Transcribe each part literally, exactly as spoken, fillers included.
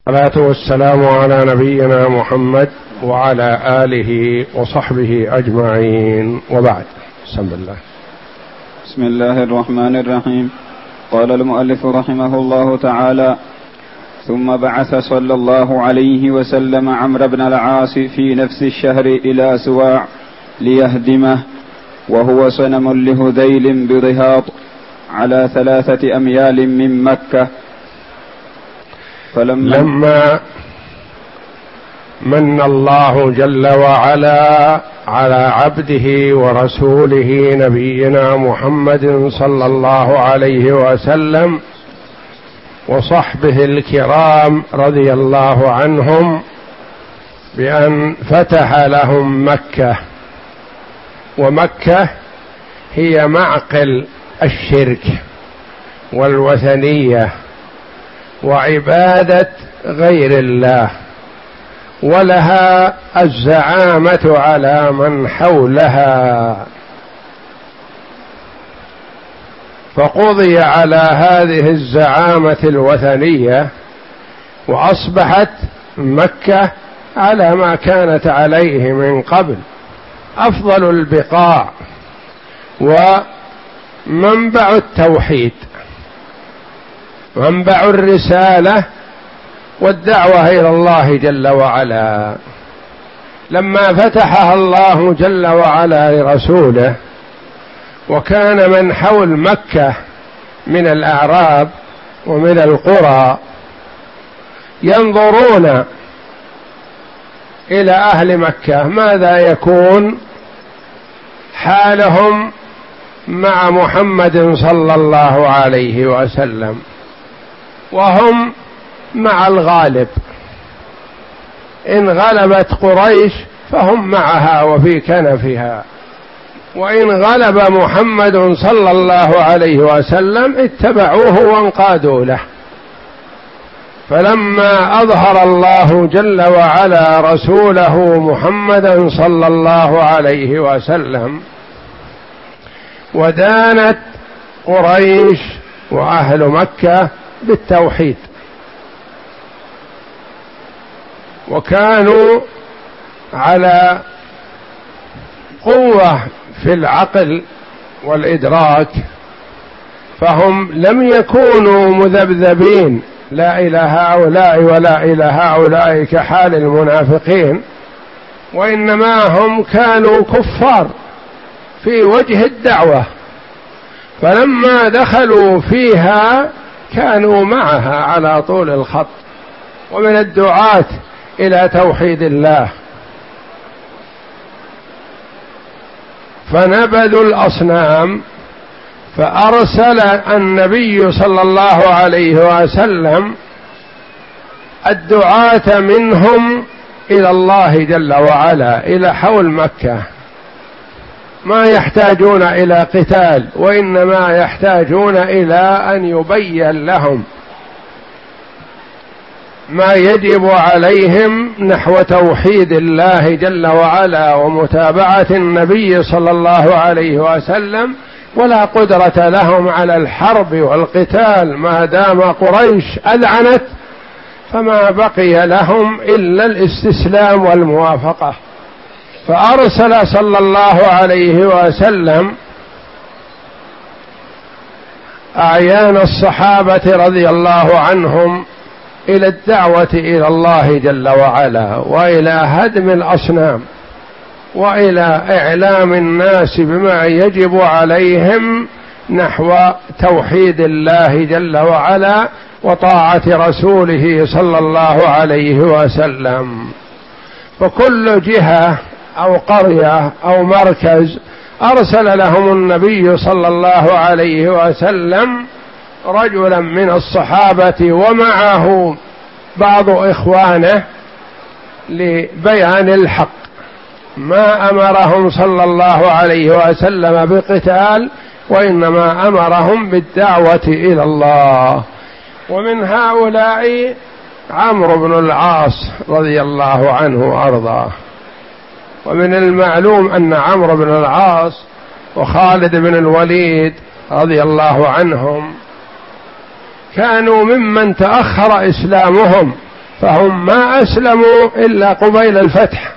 والصلاة والسلام على نبينا محمد وعلى آله وصحبه أجمعين، وبعد. بسم الله بسم الله الرحمن الرحيم. قال المؤلف رحمه الله تعالى: ثم بعث صلى الله عليه وسلم عمرو بن العاص في نفس الشهر إلى سواع ليهدمه، وهو صنم لهذيل برهاط على ثلاثة أميال من مكة. فلما لما من الله جل وعلا على عبده ورسوله نبينا محمد صلى الله عليه وسلم وصحبه الكرام رضي الله عنهم بأن فتح لهم مكة، ومكة هي معقل الشرك والوثنية وعبادة غير الله، ولها الزعامة على من حولها، فقضي على هذه الزعامة الوثنية وأصبحت مكة على ما كانت عليه من قبل، أفضل البقاع ومنبع التوحيد، منبع الرسالة والدعوة إلى الله جل وعلا. لما فتحها الله جل وعلا لرسوله وكان من حول مكة من الأعراب ومن القرى ينظرون إلى أهل مكة ماذا يكون حالهم مع محمد صلى الله عليه وسلم، وهم مع الغالب، إن غلبت قريش فهم معها وفي كنفها، وإن غلب محمد صلى الله عليه وسلم اتبعوه وانقادوا له. فلما أظهر الله جل وعلا رسوله محمدا صلى الله عليه وسلم ودانت قريش وأهل مكة بالتوحيد، وكانوا على قوة في العقل والإدراك، فهم لم يكونوا مذبذبين لا إلى هؤلاء ولا إلى هؤلاء كحال المنافقين، وإنما هم كانوا كفار في وجه الدعوة، فلما دخلوا فيها كانوا معها على طول الخط، ومن الدعاة إلى توحيد الله، فنبذوا الأصنام، فأرسل النبي صلى الله عليه وسلم الدعاة منهم إلى الله جل وعلا إلى حول مكة، ما يحتاجون إلى قتال، وإنما يحتاجون إلى أن يبين لهم ما يجب عليهم نحو توحيد الله جل وعلا ومتابعة النبي صلى الله عليه وسلم، ولا قدرة لهم على الحرب والقتال ما دام قريش أذعنت، فما بقي لهم إلا الاستسلام والموافقة. فأرسل صلى الله عليه وسلم أعيان الصحابة رضي الله عنهم إلى الدعوة إلى الله جل وعلا، وإلى هدم الأصنام، وإلى إعلام الناس بما يجب عليهم نحو توحيد الله جل وعلا وطاعة رسوله صلى الله عليه وسلم. فكل جهة أو قرية أو مركز أرسل لهم النبي صلى الله عليه وسلم رجلا من الصحابة ومعه بعض إخوانه لبيان الحق، ما أمرهم صلى الله عليه وسلم بقتال، وإنما أمرهم بالدعوة إلى الله. ومن هؤلاء عمرو بن العاص رضي الله عنه وأرضاه. ومن المعلوم أن عمرو بن العاص وخالد بن الوليد رضي الله عنهم كانوا ممن تأخر إسلامهم فهم ما أسلموا إلا قبيل الفتح،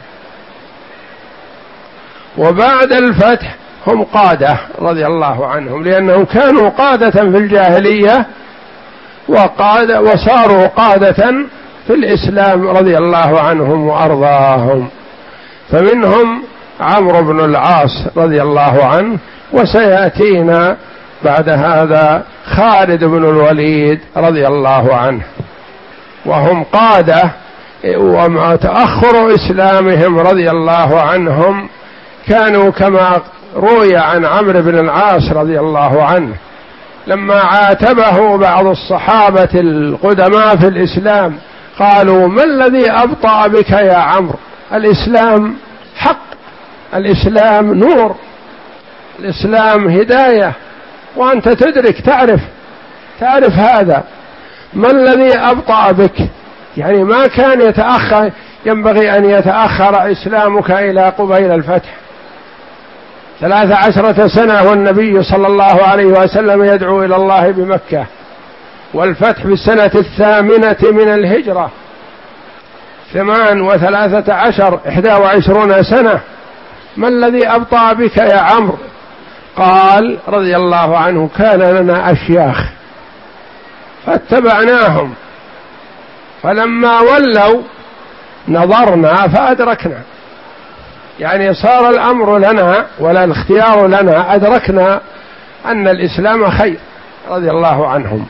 وبعد الفتح هم قادة رضي الله عنهم، لأنهم كانوا قادة في الجاهلية وقادة وصاروا قادة في الإسلام رضي الله عنهم وأرضاهم. فمنهم عمرو بن العاص رضي الله عنه، وسيأتينا بعد هذا خالد بن الوليد رضي الله عنه، وهم قادة. ومع تأخر إسلامهم رضي الله عنهم كانوا كما روي عن عمرو بن العاص رضي الله عنه لما عاتبه بعض الصحابة القدماء في الإسلام قالوا: ما الذي أبطأ بك يا عمرو؟ الإسلام حق، الإسلام نور، الإسلام هداية، وأنت تدرك تعرف تعرف هذا، ما الذي أبطأ بك؟ يعني ما كان يتأخر، ينبغي أن يتأخر إسلامك إلى قبيل الفتح. ثلاث عشرة سنة والنبي صلى الله عليه وسلم يدعو إلى الله بمكة، والفتح في السنة الثامنة من الهجرة، ثمان وثلاثة عشر إحدى وعشرون سنة. ما الذي أبطأ بك يا عمرو؟ قال رضي الله عنه: كان لنا أشياخ فاتبعناهم، فلما ولوا نظرنا فأدركنا. يعني صار الأمر لنا ولا الاختيار لنا، أدركنا أن الإسلام خير رضي الله عنهم.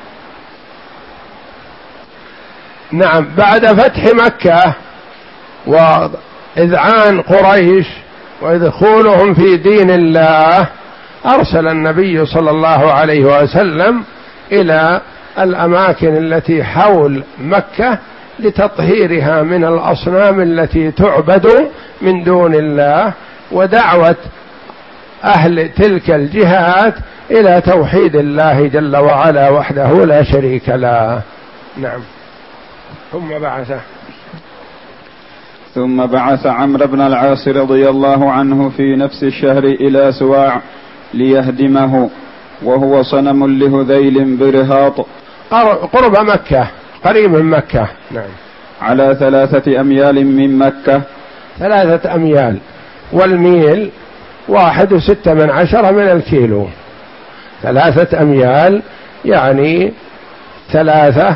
نعم، بعد فتح مكة وإذعان قريش وإدخولهم في دين الله، أرسل النبي صلى الله عليه وسلم إلى الأماكن التي حول مكة لتطهيرها من الأصنام التي تعبد من دون الله، ودعوة أهل تلك الجهات إلى توحيد الله جل وعلا وحده لا شريك له. نعم. ثم بعث ثم بعث عمرو بن العاص رضي الله عنه في نفس الشهر إلى سواع ليهدمه، وهو صنم لهذيل برهاط قرب مكة، قريب من مكة. نعم. على ثلاثة أميال من مكة. ثلاثة أميال، والميل واحد وستة من عشرة من الكيلو. ثلاثة أميال يعني ثلاثة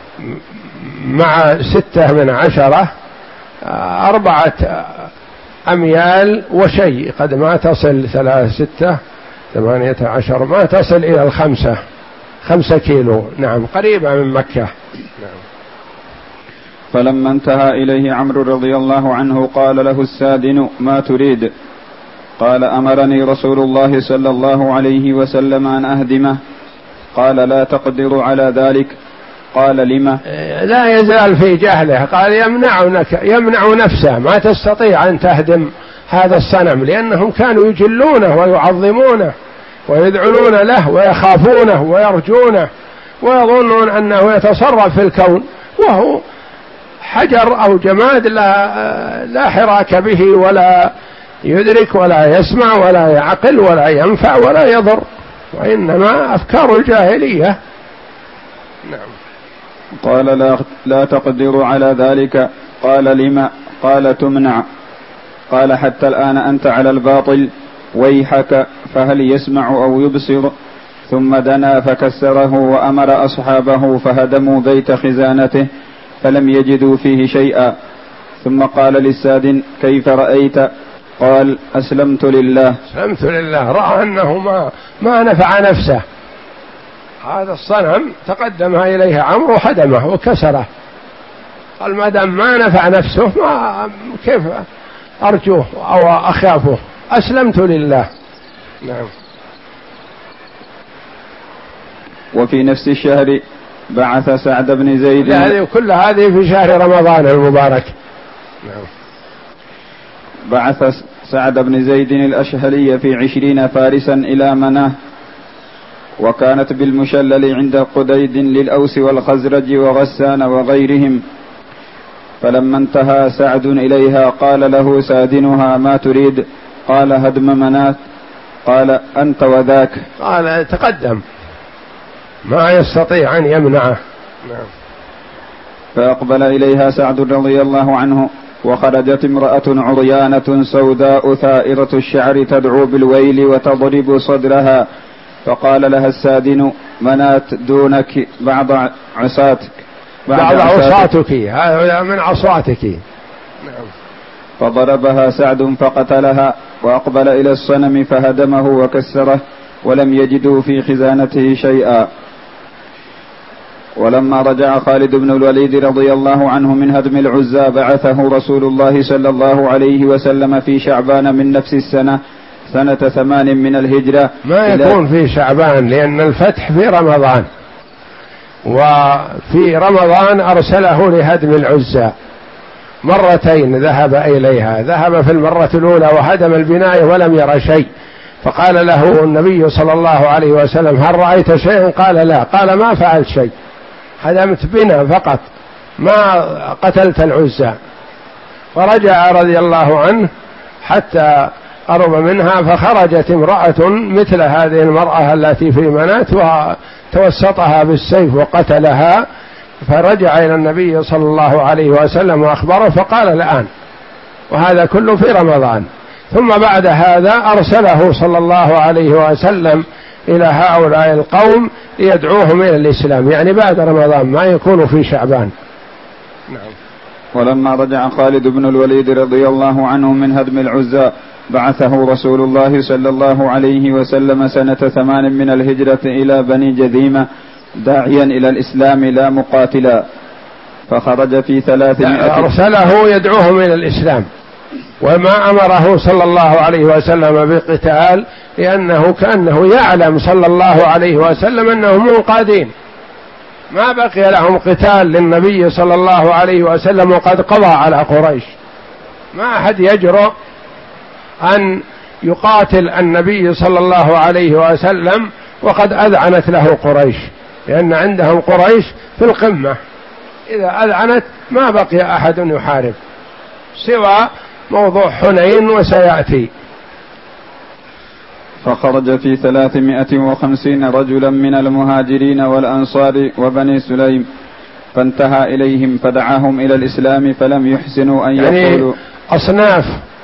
مع ستة من عشرة، أربعة أميال وشيء، قد ما تصل ثلاثة ستة ثمانية عشر، ما تصل إلى الخمسة، خمسة كيلو. نعم، قريبة من مكة. نعم. فلما انتهى إليه عمرو رضي الله عنه قال له السادن: ما تريد؟ قال: أمرني رسول الله صلى الله عليه وسلم أن أهدمه. قال: لا تقدر على ذلك. قال: لما؟ لا يزال في جهله. قال: يمنعنك يمنع نفسه، ما تستطيع أن تهدم هذا الصنم، لأنهم كانوا يجلونه ويعظمونه ويدعون له ويخافونه ويرجونه ويظنون أنه يتصرف في الكون، وهو حجر أو جماد لا, لا حراك به، ولا يدرك ولا يسمع ولا يعقل ولا ينفع ولا يضر، وإنما أفكار الجاهلية. نعم. قال: لا, لا تقدر على ذلك. قال: لما؟ قال: تمنع. قال: حتى الآن أنت على الباطل، ويحك، فهل يسمع أو يبصر؟ ثم دنا فكسره وأمر أصحابه فهدموا بيت خزانته فلم يجدوا فيه شيئا. ثم قال للسادن: كيف رأيت؟ قال: أسلمت لله. أسلمت لله. رأى أنه ما, ما نفع نفسه، هذا الصنم تقدم إليه عمرو وهدمه وكسره، قال: ما دام ما نفع نفسه ما كيف أرجوه أو أخافه، أسلمت لله. نعم. وفي نفس الشهر بعث سعد بن زيد. هذه كل هذه في شهر رمضان المبارك. نعم. بعث سعد بن زيد الأشهلي في عشرين فارسا إلى مناه، وكانت بالمشلل عند قديد للأوس والخزرج وغسان وغيرهم. فلما انتهى سعد إليها قال له سادنها: ما تريد؟ قال: هدم مناه. قال: أنت وذاك. قال: تقدم، ما يستطيع أن يمنعه. نعم. فأقبل إليها سعد رضي الله عنه، وخرجت امرأة عريانة سوداء ثائرة الشعر تدعو بالويل وتضرب صدرها، فقال لها السادن: منات دونك بعض عصاتك بعض عصاتك، هذا من عصاتك. نعم. فضربها سعد فقتلها، وأقبل إلى الصنم فهدمه وكسره، ولم يجدوا في خزانته شيئا. ولما رجع خالد بن الوليد رضي الله عنه من هدم العزى بعثه رسول الله صلى الله عليه وسلم في شعبان من نفس السنة سنة ثمان من الهجرة. ما يكون في شعبان لأن الفتح في رمضان، وفي رمضان أرسله لهدم العزى مرتين ذهب إليها، ذهب في المرة الأولى وهدم البناء ولم ير شيء، فقال له النبي صلى الله عليه وسلم: هل رأيت شيئا؟ قال: لا. قال: ما فعلت شيء، هدمت بنا فقط، ما قتلت العزى. فرجع رضي الله عنه حتى قرب منها، فخرجت امرأة مثل هذه المرأة التي في منات وتوسطها بالسيف وقتلها، فرجع إلى النبي صلى الله عليه وسلم وأخبره، فقال: الآن. وهذا كله في رمضان. ثم بعد هذا أرسله صلى الله عليه وسلم إلى هؤلاء القوم ليدعوهم إلى الإسلام، يعني بعد رمضان، ما يكون في شعبان. نعم. ولما رجع خالد بن الوليد رضي الله عنه من هدم العزى بعثه رسول الله صلى الله عليه وسلم سنة ثمان من الهجرة إلى بني جذيمة داعيا إلى الإسلام لا مقاتلا، فخرج في ثلاثمائة. أرسله يدعوهم إلى الإسلام، وما أمره صلى الله عليه وسلم بقتال، لأنه كأنه يعلم صلى الله عليه وسلم أنهم منقادين، ما بقي لهم قتال للنبي صلى الله عليه وسلم وقد قضى على قريش. ما أحد يجرؤ أن يقاتل النبي صلى الله عليه وسلم وقد أذعنت له قريش، لأن عندهم قريش في القمة، إذا أذعنت ما بقي أحد يحارب سوى موضوع حنين وسيأتي. فخرج في ثلاثمائة وخمسين رجلا من المهاجرين والأنصار وبني سليم، فانتهى إليهم فدعاهم إلى الإسلام فلم يحسنوا أن يعني يقولوا. أصناف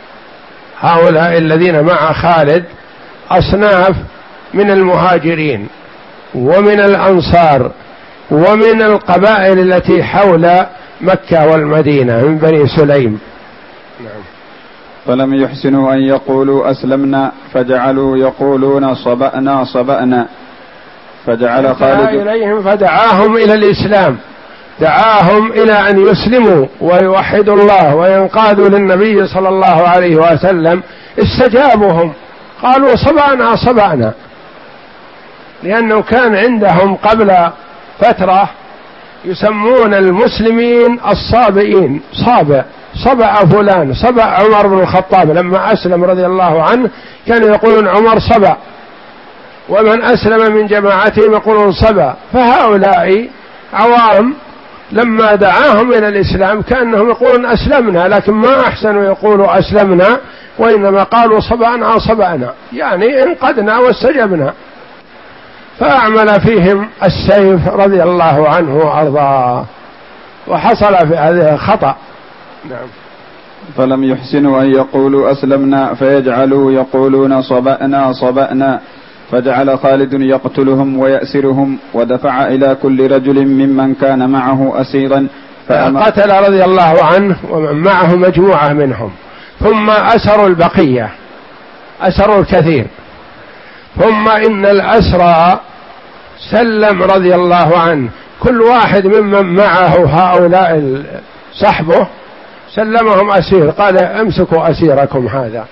هؤلاء الذين مع خالد أصناف من المهاجرين ومن الأنصار ومن القبائل التي حول مكة والمدينة من بني سليم. نعم. فلم يحسنوا أن يقولوا أسلمنا، فجعلوا يقولون صبأنا صبأنا، فجعل خالد إليهم فدعاهم إلى الإسلام، دعاهم إلى أن يسلموا ويوحدوا الله وينقادوا للنبي صلى الله عليه وسلم. استجابهم، قالوا صبأنا صبأنا، لأنه كان عندهم قبل فترة يسمون المسلمين الصابئين، صابئ، صبأ فلان، صبأ عمر بن الخطاب لما أسلم رضي الله عنه كانوا يقولون عمر صبأ، ومن أسلم من جماعتهم يقولون صبأ. فهؤلاء عوام لما دعاهم إلى الإسلام كأنهم يقولون أسلمنا، لكن ما أحسنوا يقولوا أسلمنا، وإنما قالوا صبأنا صبأنا، يعني انقدنا واستجبنا. فأعمل فيهم السيف رضي الله عنه وأرضاه، وحصل في هذا خطأ. نعم. فلم يحسنوا أن يقولوا أسلمنا، فيجعلوا يقولون صبأنا صبأنا، فجعل خالد يقتلهم ويأسرهم، ودفع إلى كل رجل ممن كان معه أسيرا، فقتل رضي الله عنه ومن معه مجموعة منهم، ثم أسروا البقية، أسروا الكثير. ثم إن الأسرى سلم رضي الله عنه كل واحد ممن معه هؤلاء صحبه سلمهم أسير، قال امسكوا أسيركم هذا،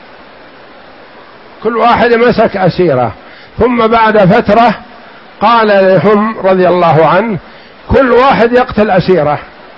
كل واحد مسك أسيره. ثم بعد فترة قال لهم رضي الله عنه كل واحد يقتل أسيره.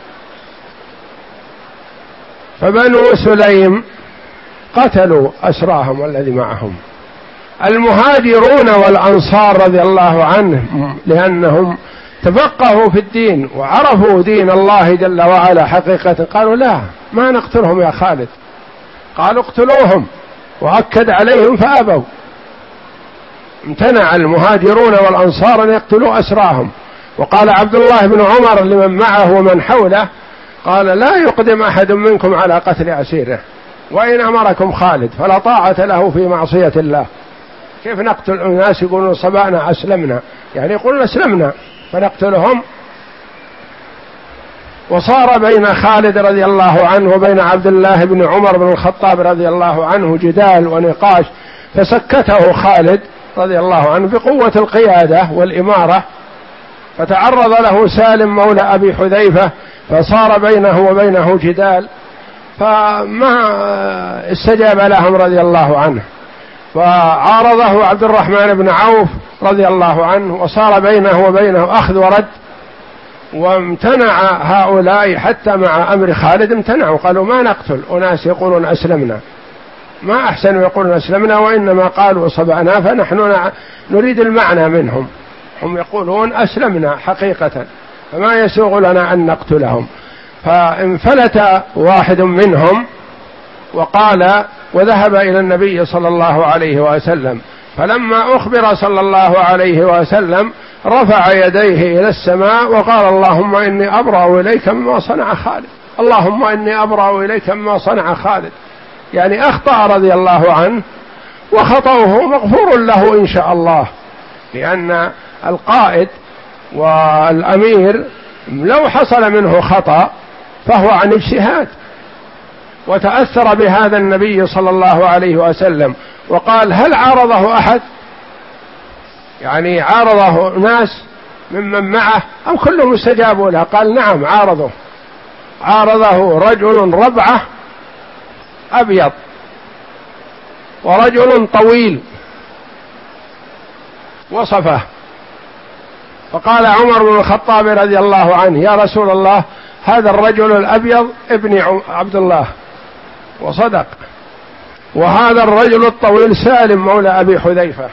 فبنو سليم قتلوا أسراهم والذي معهم. المهاجرون والأنصار رضي الله عنهم لأنهم تفقهوا في الدين وعرفوا دين الله جل وعلا حقيقة، قالوا لا، ما نقتلهم يا خالد، قالوا اقتلوهم، وأكد عليهم فأبوا. امتنع المهاجرون والأنصار أن يقتلوا أسراهم، وقال عبد الله بن عمر لمن معه ومن حوله قال لا يقدم أحد منكم على قتل أسيره، وإن أمركم خالد فلا طاعة له في معصية الله. كيف نقتل الناس يقولون صبأنا أسلمنا، يعني يقولون أسلمنا فنقتلهم؟ وصار بين خالد رضي الله عنه وبين عبد الله بن عمر بن الخطاب رضي الله عنه جدال ونقاش، فسكته خالد رضي الله عنه بقوة القيادة والإمارة، فتعرض له سالم مولى أبي حذيفة فصار بينه وبينه جدال، فما استجاب لهم رضي الله عنه، فعارضه عبد الرحمن بن عوف رضي الله عنه، وصار بينه وبينه أخذ ورد، وامتنع هؤلاء حتى مع أمر خالد امتنعوا، قالوا ما نقتل أناس يقولون أسلمنا، ما أحسن يقولون أسلمنا، وإنما قالوا صبأنا، فنحن نريد المعنى منهم، هم يقولون أسلمنا حقيقة، فما يسوغ لنا أن نقتلهم. فانفلت واحد منهم وقال وذهب إلى النبي صلى الله عليه وسلم، فلما أخبر صلى الله عليه وسلم رفع يديه إلى السماء وقال اللهم إني أبرأ إليك مما صنع خالد، اللهم إني أبرأ إليك مما صنع خالد، يعني أخطأ رضي الله عنه، وخطأه مغفور له إن شاء الله، لأن القائد والأمير لو حصل منه خطأ فهو عن اجتهاد، وتأثر بهذا النبي صلى الله عليه وسلم وقال هل عارضه أحد؟ يعني عارضه ناس ممن معه أو كلهم استجابوا له؟ قال نعم عارضه، عارضه رجل ربعة أبيض ورجل طويل وصفه، فقال عمر بن الخطاب رضي الله عنه يا رسول الله هذا الرجل الأبيض ابن عبد الله، وصدق، وهذا الرجل الطويل سالم مولى أبي حذيفة،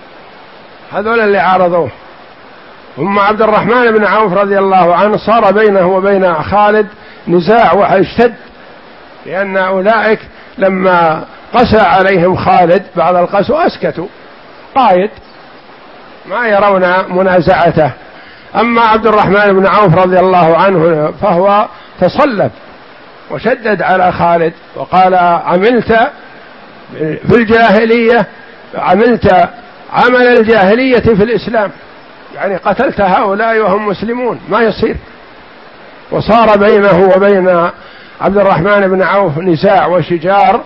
هذول اللي عارضوه. ثم عبد الرحمن بن عوف رضي الله عنه صار بينه وبين خالد نزاع واشتد، لأن أولئك لما قسى عليهم خالد بعد القسو أسكتوا، قائد ما يرون منازعته. أما عبد الرحمن بن عوف رضي الله عنه فهو تصلب وشدد على خالد وقال عملت في الجاهلية، عملت عمل الجاهلية في الإسلام، يعني قتلت هؤلاء وهم مسلمون، ما يصير. وصار بينه وبين عبد الرحمن بن عوف نزاع وشجار،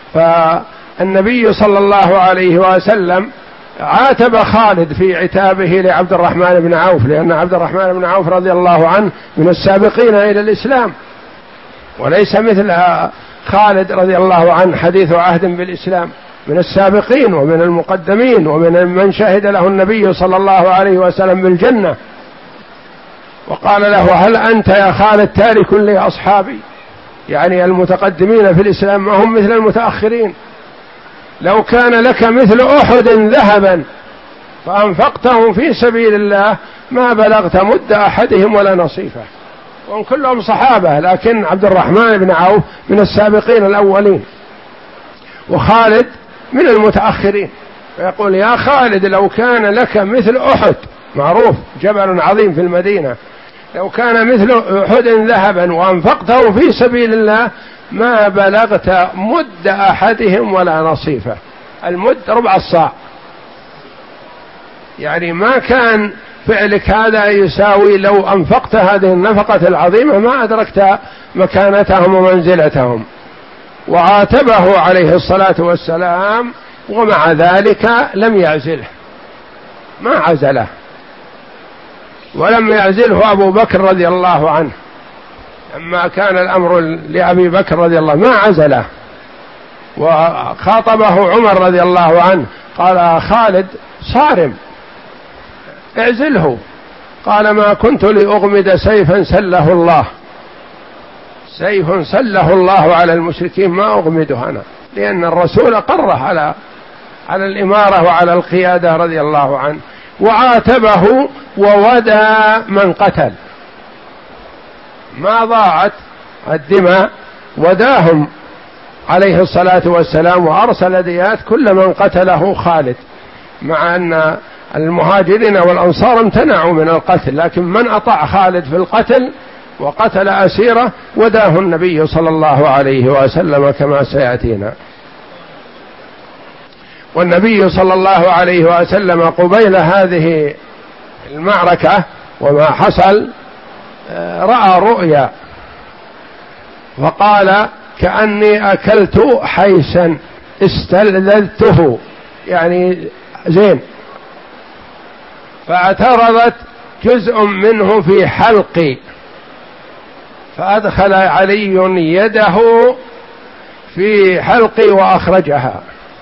فالنبي صلى الله عليه وسلم عاتب خالد في عتابه لعبد الرحمن بن عوف، لأن عبد الرحمن بن عوف رضي الله عنه من السابقين إلى الإسلام، وليس مثل خالد رضي الله عنه حديث عهد بالإسلام، من السابقين ومن المقدمين ومن من شهد له النبي صلى الله عليه وسلم بالجنة. وقال له هل أنت يا خالد تارك لأصحابي، يعني المتقدمين في الإسلام ما هم مثل المتأخرين، لو كان لك مثل أحد ذهبا فأنفقته في سبيل الله ما بلغت مد أحدهم ولا نصيفه، وهم كلهم صحابة، لكن عبد الرحمن بن عوف من السابقين الأولين وخالد من المتأخرين. فيقول يا خالد لو كان لك مثل أحد، معروف جبل عظيم في المدينة، لو كان مثل أحد ذهبا وأنفقته في سبيل الله ما بلغت مد أحدهم ولا نصيفه. المد ربع الصاع، يعني ما كان فعلك هذا يساوي لو أنفقت هذه النفقة العظيمة ما أدركت مكانتهم ومنزلتهم. وعاتبه عليه الصلاة والسلام، ومع ذلك لم يعزله، ما عزله، ولم يعزله أبو بكر رضي الله عنه لما كان الأمر لأبي بكر رضي الله ما عزله. وخاطبه عمر رضي الله عنه قال خالد صارم اعزله، قال ما كنت لأغمد سيفا سله الله، سيف سله الله على المشركين ما أغمده أنا، لأن الرسول قره على على الإمارة وعلى القيادة رضي الله عنه. وعاتبه وودى من قتل، ما ضاعت الدماء، وداهم عليه الصلاة والسلام، وأرسل ديات كل من قتله خالد، مع أن المهاجرين والأنصار امتنعوا من القتل، لكن من أطاع خالد في القتل وقتل أسيره وداه النبي صلى الله عليه وسلم كما سيأتينا. والنبي صلى الله عليه وسلم قبيل هذه المعركة وما حصل رأى رؤيا فقال كأني أكلت حيسا استلذذته، يعني زين، فاعترضت جزء منه في حلقي فأدخل علي يده في حلقي وأخرجها،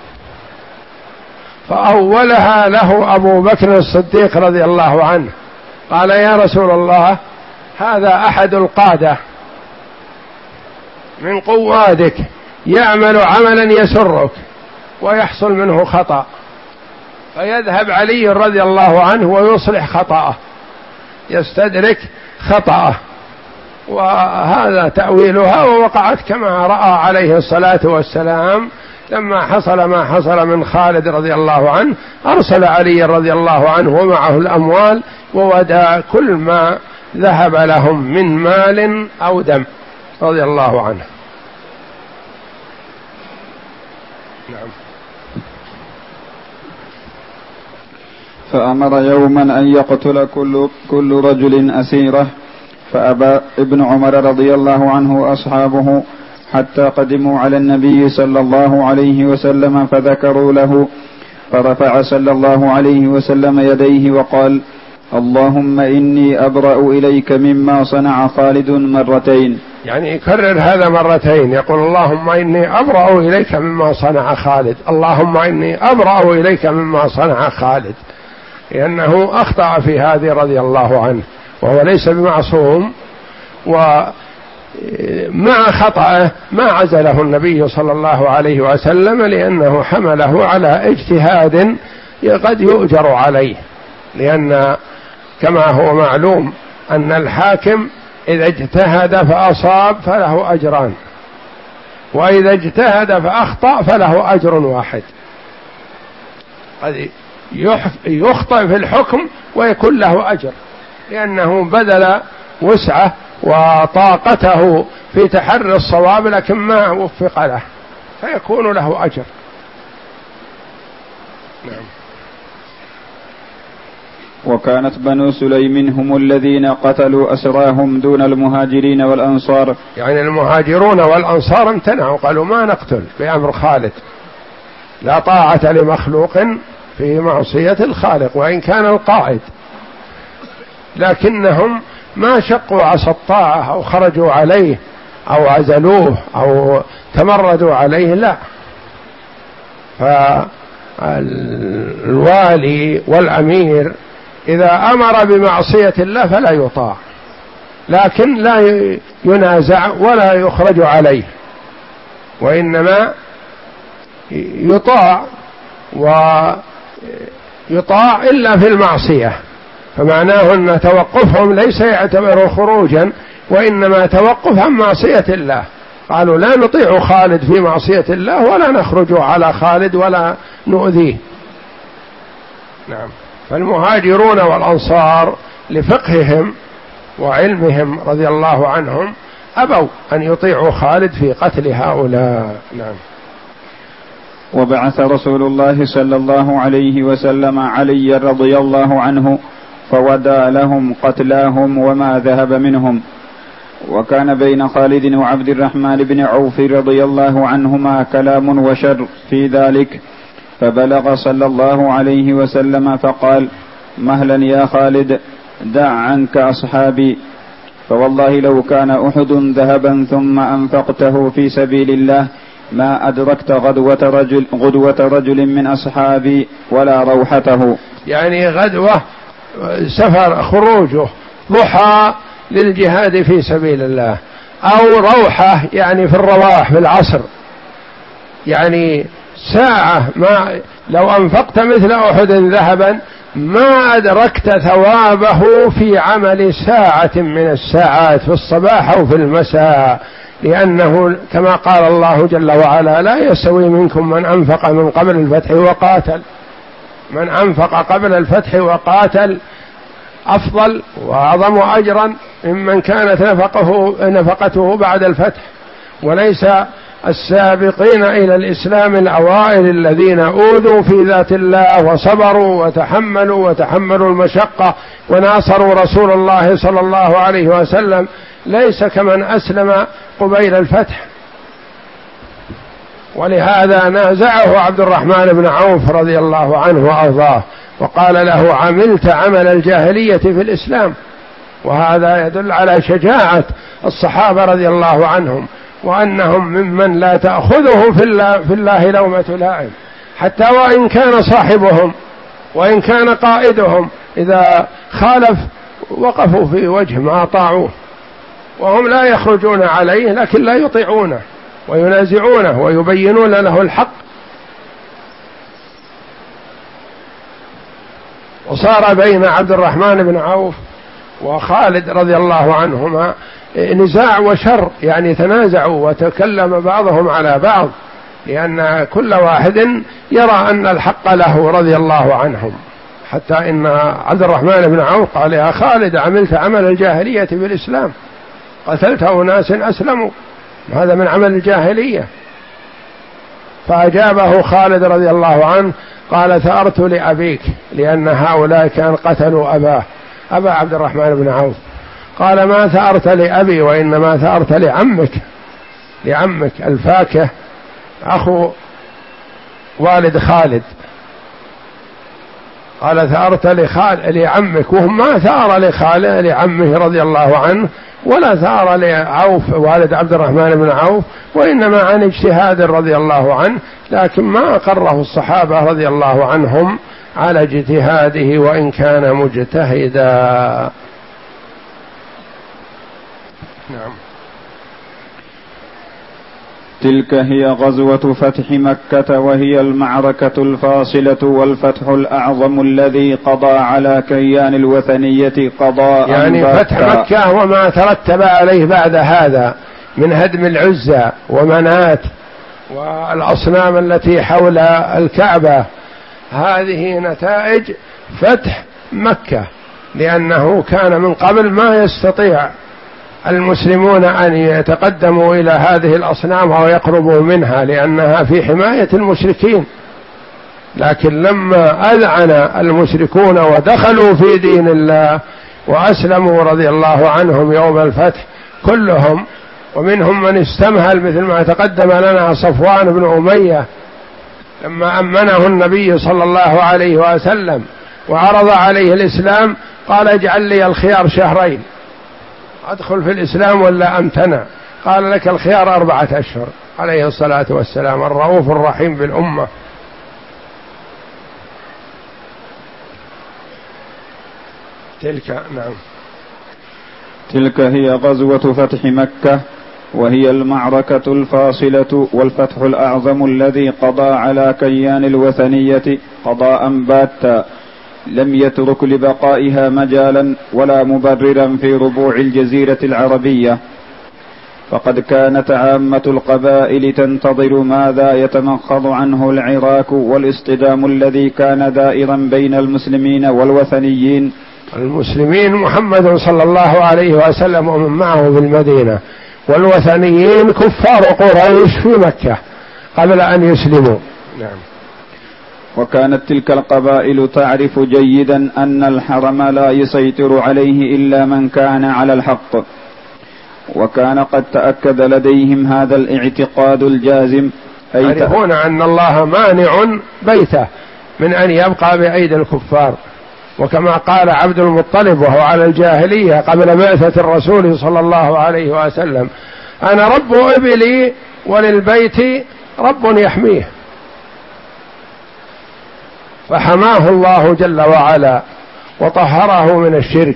فأولها له أبو بكر الصديق رضي الله عنه، قال يا رسول الله هذا أحد القادة من قوادك يعمل عملا يسرك ويحصل منه خطأ، فيذهب علي رضي الله عنه ويصلح خطأه، يستدرك خطأه، وهذا تأويلها، ووقعت كما رأى عليه الصلاة والسلام لما حصل ما حصل من خالد رضي الله عنه، أرسل علي رضي الله عنه ومعه الأموال وودى كل ما ذهب لهم من مال أو دم رضي الله عنه. نعم. فأمر يوما أن يقتل كل, كل رجل أسيره، فأبى ابن عمر رضي الله عنه وأصحابه حتى قدموا على النبي صلى الله عليه وسلم فذكروا له، فرفع صلى الله عليه وسلم يديه وقال اللهم إني أبرأ إليك مما صنع خالد مرتين، يعني يكرر هذا مرتين، يقول اللهم إني أبرأ إليك مما صنع خالد، اللهم إني أبرأ إليك مما صنع خالد، لأنه أخطأ في هذه رضي الله عنه وهو ليس بمعصوم، ومع خطأه ما عزله النبي صلى الله عليه وسلم لأنه حمله على اجتهاد قد يؤجر عليه، لأن كما هو معلوم أن الحاكم إذا اجتهد فأصاب فله أجران، وإذا اجتهد فأخطأ فله أجر واحد، قد يخطئ في الحكم ويكون له أجر لأنه بذل وسعه وطاقته في تحري الصواب لكن ما وفق له فيكون له أجر. نعم. وكانت بنو سليم هم الذين قتلوا أسراهم دون المهاجرين والأنصار، يعني المهاجرون والأنصار امتنعوا قالوا ما نقتل بأمر خالد، لا طاعة لمخلوق في معصية الخالق وإن كان القائد، لكنهم ما شقوا عصا الطاعة أو خرجوا عليه أو عزلوه أو تمردوا عليه، لا، فالوالي والأمير إذا أمر بمعصية الله فلا يطاع، لكن لا ينازع ولا يخرج عليه، وإنما يطاع، ويطاع إلا في المعصية، فمعناه أن توقفهم ليس يعتبر خروجا وإنما توقف عن معصية الله، قالوا لا نطيع خالد في معصية الله ولا نخرج على خالد ولا نؤذيه. نعم. فالمهاجرون والأنصار لفقههم وعلمهم رضي الله عنهم أبوا أن يطيعوا خالد في قتل هؤلاء. نعم. وبعث رسول الله صلى الله عليه وسلم علي رضي الله عنه فودى لهم قتلاهم وما ذهب منهم، وكان بين خالد وعبد الرحمن بن عوف رضي الله عنهما كلام وشر في ذلك، فبلغ صلى الله عليه وسلم فقال مهلا يا خالد دع عنك أصحابي، فوالله لو كان أحد ذهبا ثم أنفقته في سبيل الله ما أدركت غدوة رجل, غدوة رجل من أصحابي ولا روحته، يعني غدوة سفر خروجه ضحى للجهاد في سبيل الله، أو روحة يعني في الرواح في العصر، يعني ساعة ما لو أنفقت مثل أحد ذهبا ما أدركت ثوابه في عمل ساعة من الساعات في الصباح أو في المساء، لأنه كما قال الله جل وعلا لا يستوي منكم من أنفق من قبل الفتح وقاتل، من أنفق قبل الفتح وقاتل أفضل وأعظم أجرا ممن كانت نفقه نفقته بعد الفتح، وليس السابقين إلى الإسلام الأوائل الذين أوذوا في ذات الله وصبروا وتحملوا وتحملوا المشقة وناصروا رسول الله صلى الله عليه وسلم، ليس كمن أسلم قبيل الفتح. ولهذا نازعه عبد الرحمن بن عوف رضي الله عنه وأرضاه وقال له: عملت عمل الجاهلية في الإسلام. وهذا يدل على شجاعة الصحابة رضي الله عنهم، وأنهم ممن لا تأخذه في الله, في الله لومة لائم، حتى وإن كان صاحبهم وإن كان قائدهم إذا خالف وقفوا في وجه ما أطاعوه، وهم لا يخرجون عليه لكن لا يطيعونه وينازعونه ويبينون له الحق. وصار بين عبد الرحمن بن عوف وخالد رضي الله عنهما نزاع وشر، يعني تنازعوا وتكلم بعضهم على بعض، لأن كل واحد يرى أن الحق له رضي الله عنهم، حتى إن عبد الرحمن بن عوف قال: يا خالد، عملت عمل الجاهلية بالإسلام، قتلت أناس أسلموا، هذا من عمل الجاهلية. فأجابه خالد رضي الله عنه قال: ثأرت لأبيك، لأن هؤلاء كان قتلوا أباه أبا عبد الرحمن بن عوف. قال: ما ثأرت لأبي، وإنما ثأرت لعمك لعمك الفاكه أخو والد خالد. قال: ثأرت لخال لعمك، وهم ما ثأر لخالد لعمه رضي الله عنه، ولا ثأر لعوف والد عبد الرحمن بن عوف، وإنما عن اجتهاد رضي الله عنه، لكن ما أقره الصحابة رضي الله عنهم على اجتهاده وإن كان مجتهدا. نعم. تلك هي غزوة فتح مكة، وهي المعركة الفاصلة والفتح الأعظم الذي قضى على كيان الوثنية قضاء يعني فتح مكة وما ترتب عليه بعد هذا من هدم العزى ومنات والأصنام التي حول الكعبة، هذه نتائج فتح مكة، لأنه كان من قبل ما يستطيع المسلمون أن يتقدموا إلى هذه الأصنام أو يقربوا منها، لأنها في حماية المشركين. لكن لما أذعن المشركون ودخلوا في دين الله وأسلموا رضي الله عنهم يوم الفتح كلهم، ومنهم من استمهل مثل ما تقدم لنا صفوان بن أمية لما أمنه النبي صلى الله عليه وسلم وعرض عليه الإسلام، قال: اجعل لي الخيار شهرين، أدخل في الإسلام ولا أمتنع؟ قال: لك الخيار أربعة أشهر، عليه الصلاة والسلام، الرؤوف الرحيم بالأمة. تلك نعم تلك هي غزوة فتح مكة، وهي المعركة الفاصلة والفتح الأعظم الذي قضى على كيان الوثنية قضاء باتا لم يترك لبقائها مجالا ولا مبررا في ربوع الجزيرة العربية، فقد كانت عامة القبائل تنتظر ماذا يتمخض عنه العراك والاصطدام الذي كان دائرا بين المسلمين والوثنيين. المسلمين محمد صلى الله عليه وسلم ومن معه في المدينة، والوثنيين كفار قريش في مكة قبل أن يسلموا. نعم. وكانت تلك القبائل تعرف جيدا أن الحرم لا يسيطر عليه إلا من كان على الحق، وكان قد تأكد لديهم هذا الاعتقاد الجازم، أي يعرفون أن الله مانع بيته من أن يبقى بأيدي الكفار. وكما قال عبد المطلب وهو على الجاهلية قبل بعثة الرسول صلى الله عليه وسلم: أنا رب إبلي وللبيت رب يحميه. فحماه الله جل وعلا وطهره من الشرك.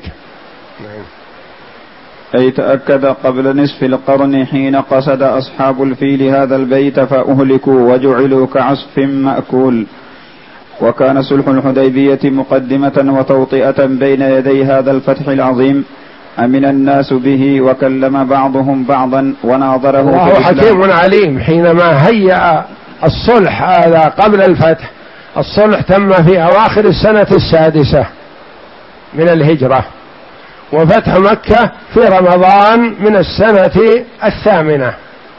أي تأكد قبل نصف القرن حين قصد أصحاب الفيل هذا البيت فأهلكوا وجعلوا كعصف مأكول. وكان صلح الحديبية مقدمة وتوطئة بين يدي هذا الفتح العظيم، أمن الناس به وكلم بعضهم بعضا وناظره. الله حكيم عليم، حينما هيأ الصلح هذا قبل الفتح الصلح تم في أواخر السنة السادسة من الهجرة، وفتح مكة في رمضان من السنة الثامنة،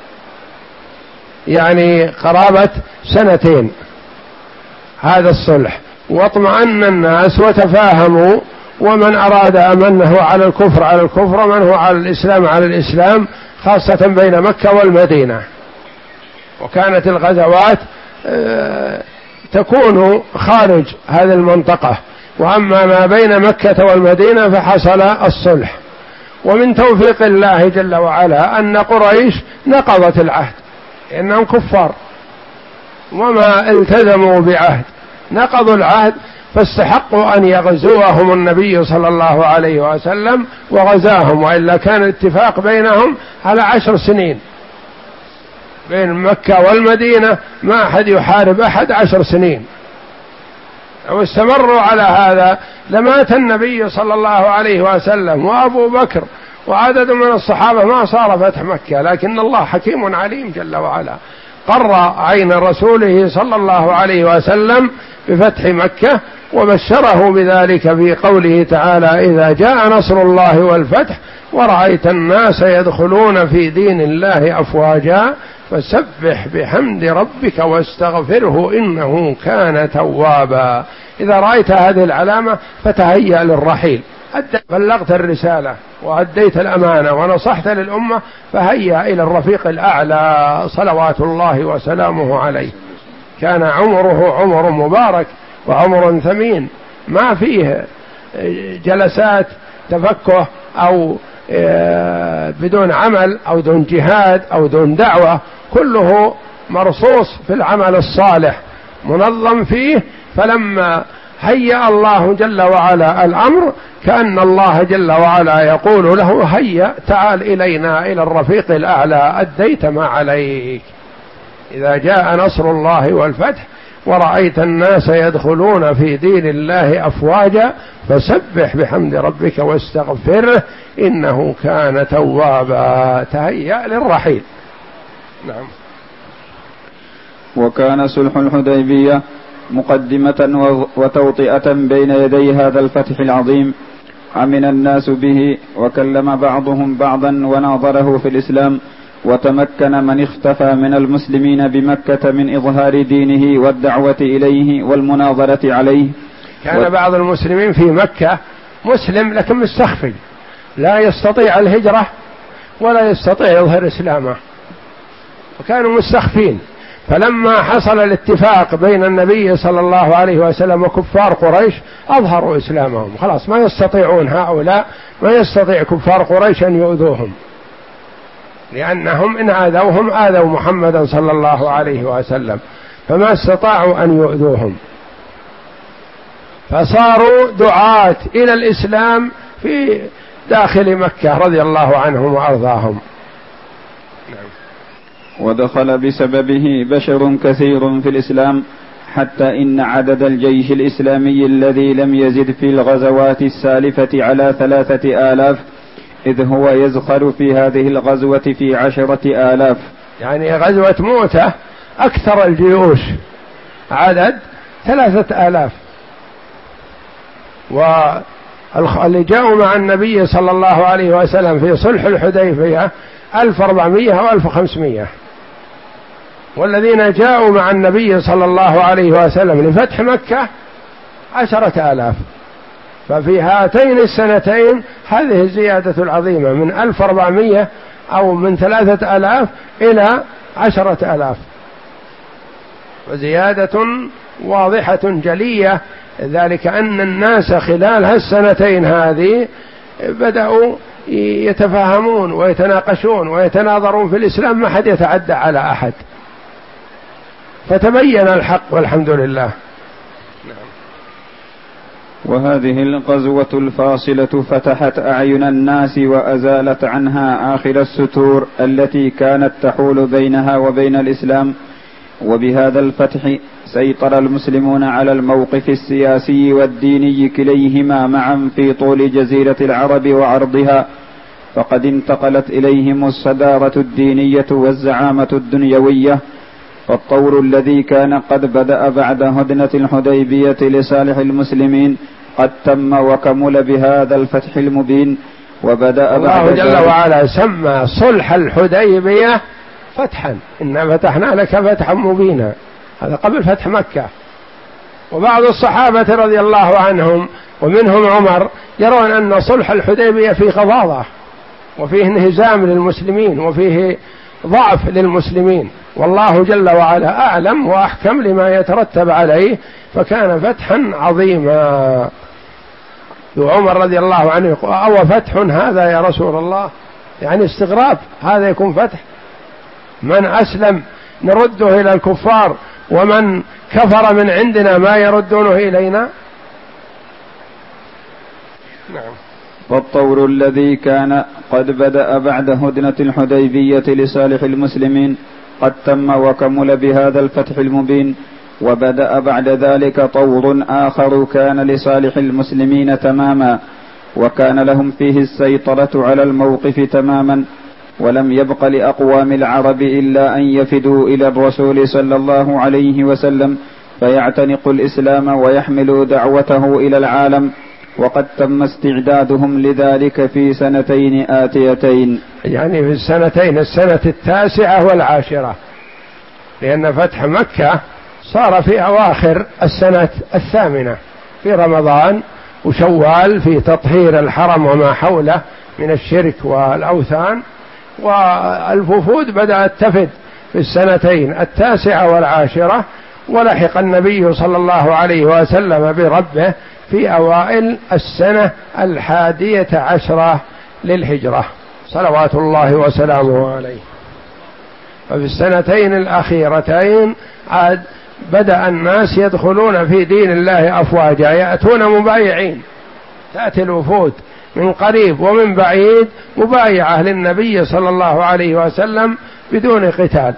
يعني قرابة سنتين هذا الصلح. واطمأن الناس وتفاهموا، ومن أراد أمنه على الكفر على الكفر، ومن هو على الإسلام على الإسلام، خاصة بين مكة والمدينة. وكانت الغزوات تكون خارج هذه المنطقة، وأما ما بين مكة والمدينة فحصل الصلح. ومن توفيق الله جل وعلا أن قريش نقضت العهد، إنهم كفار وما التزموا بعهد، نقضوا العهد، فاستحقوا أن يغزوهم النبي صلى الله عليه وسلم وغزاهم، وإلا كان الاتفاق بينهم على عشر سنين بين مكة والمدينة، ما أحد يحارب أحد عشر سنين. لو استمروا على هذا لمات النبي صلى الله عليه وسلم وأبو بكر وعدد من الصحابة، ما صار فتح مكة. لكن الله حكيم عليم جل وعلا، قر عين رسوله صلى الله عليه وسلم بفتح مكة، وبشره بذلك في قوله تعالى: إذا جاء نصر الله والفتح ورأيت الناس يدخلون في دين الله أفواجا فسبح بحمد ربك واستغفره إنه كان توابا. إذا رأيت هذه العلامة فتهيأ للرحيل، بلغت الرسالة وأديت الأمانة ونصحت للأمة، فهيأ إلى الرفيق الأعلى صلوات الله وسلامه عليه. كان عمره عمر مبارك وعمر ثمين، ما فيه جلسات تفكه أو بدون عمل أو دون جهاد أو دون دعوة، كله مرصوص في العمل الصالح منظم فيه. فلما هيأ الله جل وعلا الأمر، كأن الله جل وعلا يقول له: هيا تعال إلينا إلى الرفيق الأعلى، أديت ما عليك. إذا جاء نصر الله والفتح ورأيت الناس يدخلون في دين الله أفواجا فسبح بحمد ربك واستغفره إنه كان توابا. تهيأ للرحيل. نعم. وكان صلح الحديبية مقدمة وتوطئة بين يدي هذا الفتح العظيم، عمل الناس به وكلم بعضهم بعضا وناظره في الإسلام، وتمكن من اختفى من المسلمين بمكة من إظهار دينه والدعوة إليه والمناظرة عليه. كان و... بعض المسلمين في مكة مسلم لكن مستخفي، لا يستطيع الهجرة ولا يستطيع يظهر إسلامه، وكانوا مستخفين. فلما حصل الاتفاق بين النبي صلى الله عليه وسلم وكفار قريش أظهروا إسلامهم، خلاص ما يستطيعون هؤلاء، ما يستطيع كفار قريش أن يؤذوهم، لأنهم إن آذوهم آذوا محمدا صلى الله عليه وسلم، فما استطاعوا أن يؤذوهم، فصاروا دعاة إلى الإسلام في داخل مكة رضي الله عنهم وأرضاهم. ودخل بسببه بشر كثير في الإسلام، حتى إن عدد الجيش الإسلامي الذي لم يزد في الغزوات السالفة على ثلاثة آلاف، إذ هو يزخر في هذه الغزوة في عشرة آلاف. يعني غزوة مؤتة أكثر الجيوش عدد ثلاثة آلاف، واللي جاءوا مع النبي صلى الله عليه وسلم في صلح الحديبية ألف وأربعمائة وألف وخمسمائة، والذين جاءوا مع النبي صلى الله عليه وسلم لفتح مكة عشرة آلاف. ففي هاتين السنتين هذه الزيادة العظيمة من ألف وأربعمائة أو من ثلاثة آلاف إلى عشرة آلاف، وزيادة واضحة جلية. ذلك أن الناس خلال هالسنتين هذه بدأوا يتفاهمون ويتناقشون ويتناظرون في الإسلام، ما حد يتعدى على أحد، فتبين الحق والحمد لله. وهذه الغزوة الفاصلة فتحت أعين الناس وأزالت عنها آخر الستور التي كانت تحول بينها وبين الإسلام. وبهذا الفتح سيطر المسلمون على الموقف السياسي والديني كليهما معا في طول جزيرة العرب وعرضها، فقد انتقلت إليهم الصدارة الدينية والزعامة الدنيوية، فالطور الذي كان قد بدأ بعد هدنة الحديبية لصالح المسلمين قد تم وكمل بهذا الفتح المبين. وبدأ الله جل وعلا سمى صلح الحديبية فتحا، إنا فتحنا لك فتحا مبينا، هذا قبل فتح مكة. وبعض الصحابة رضي الله عنهم ومنهم عمر يرون أن صلح الحديبية فيه غضاضة وفيه انهزام للمسلمين وفيه ضعف للمسلمين، والله جل وعلا أعلم وأحكم لما يترتب عليه، فكان فتحا عظيما. وعمر رضي الله عنه يقول: أو فتح هذا يا رسول الله؟ يعني استغراب، هذا يكون فتح؟ من أسلم نرده إلى الكفار، ومن كفر من عندنا ما يردونه إلينا. نعم. والطور الذي كان قد بدأ بعد هدنة الحديبية لصالح المسلمين قد تم وكمل بهذا الفتح المبين. وبدأ بعد ذلك طور آخر كان لصالح المسلمين تماما، وكان لهم فيه السيطرة على الموقف تماما، ولم يبق لأقوام العرب إلا أن يفدوا إلى الرسول صلى الله عليه وسلم فيعتنقوا الإسلام ويحملوا دعوته إلى العالم، وقد تم استعدادهم لذلك في سنتين آتيتين، يعني في السنتين، السنة التاسعة والعاشرة، لأن فتح مكة صار في أواخر السنة الثامنة في رمضان وشوال، في تطهير الحرم وما حوله من الشرك والأوثان، والوفود بدأت تفد في السنتين التاسعة والعاشرة. ولحق النبي صلى الله عليه وسلم بربه في أوائل السنة الحادية عشرة للهجرة صلوات الله وسلامه عليه. ففي السنتين الأخيرتين عاد بدأ الناس يدخلون في دين الله أفواجا، يأتون مبايعين، تأتي الوفود من قريب ومن بعيد مبايعة للنبي صلى الله عليه وسلم بدون قتال.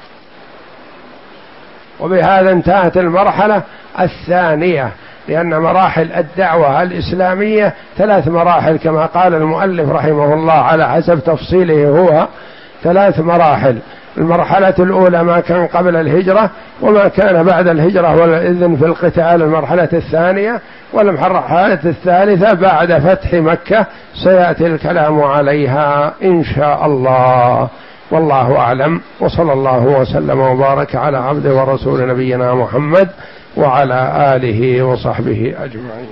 وبهذا انتهت المرحلة الثانية، لأن مراحل الدعوة الإسلامية ثلاث مراحل كما قال المؤلف رحمه الله على حسب تفصيله هو، ثلاث مراحل. المرحلة الأولى ما كان قبل الهجرة، وما كان بعد الهجرة والإذن في القتال المرحلة الثانية، والمرحلة الثالثة بعد فتح مكة سيأتي الكلام عليها إن شاء الله، والله أعلم. وصلى الله وسلم وبارك على عبد ورسول نبينا محمد وعلى آله وصحبه أجمعين.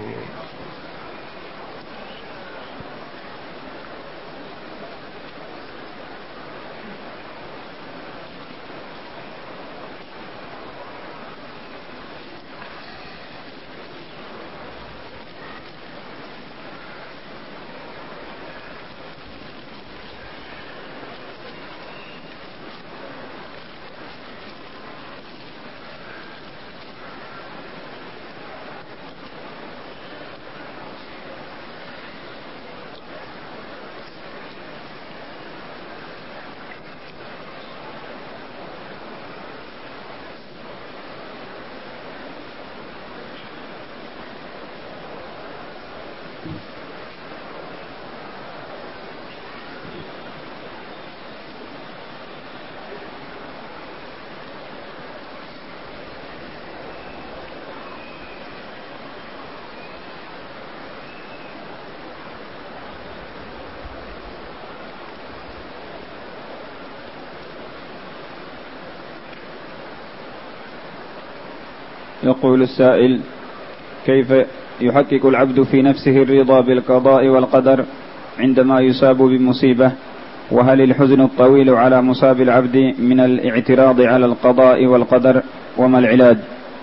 يقول السائل: كيف يحقق العبد في نفسه الرضا بالقضاء والقدر عندما يصاب بمصيبة؟ وهل الحزن الطويل على مصاب العبد من الاعتراض على القضاء والقدر؟ وما العلاج؟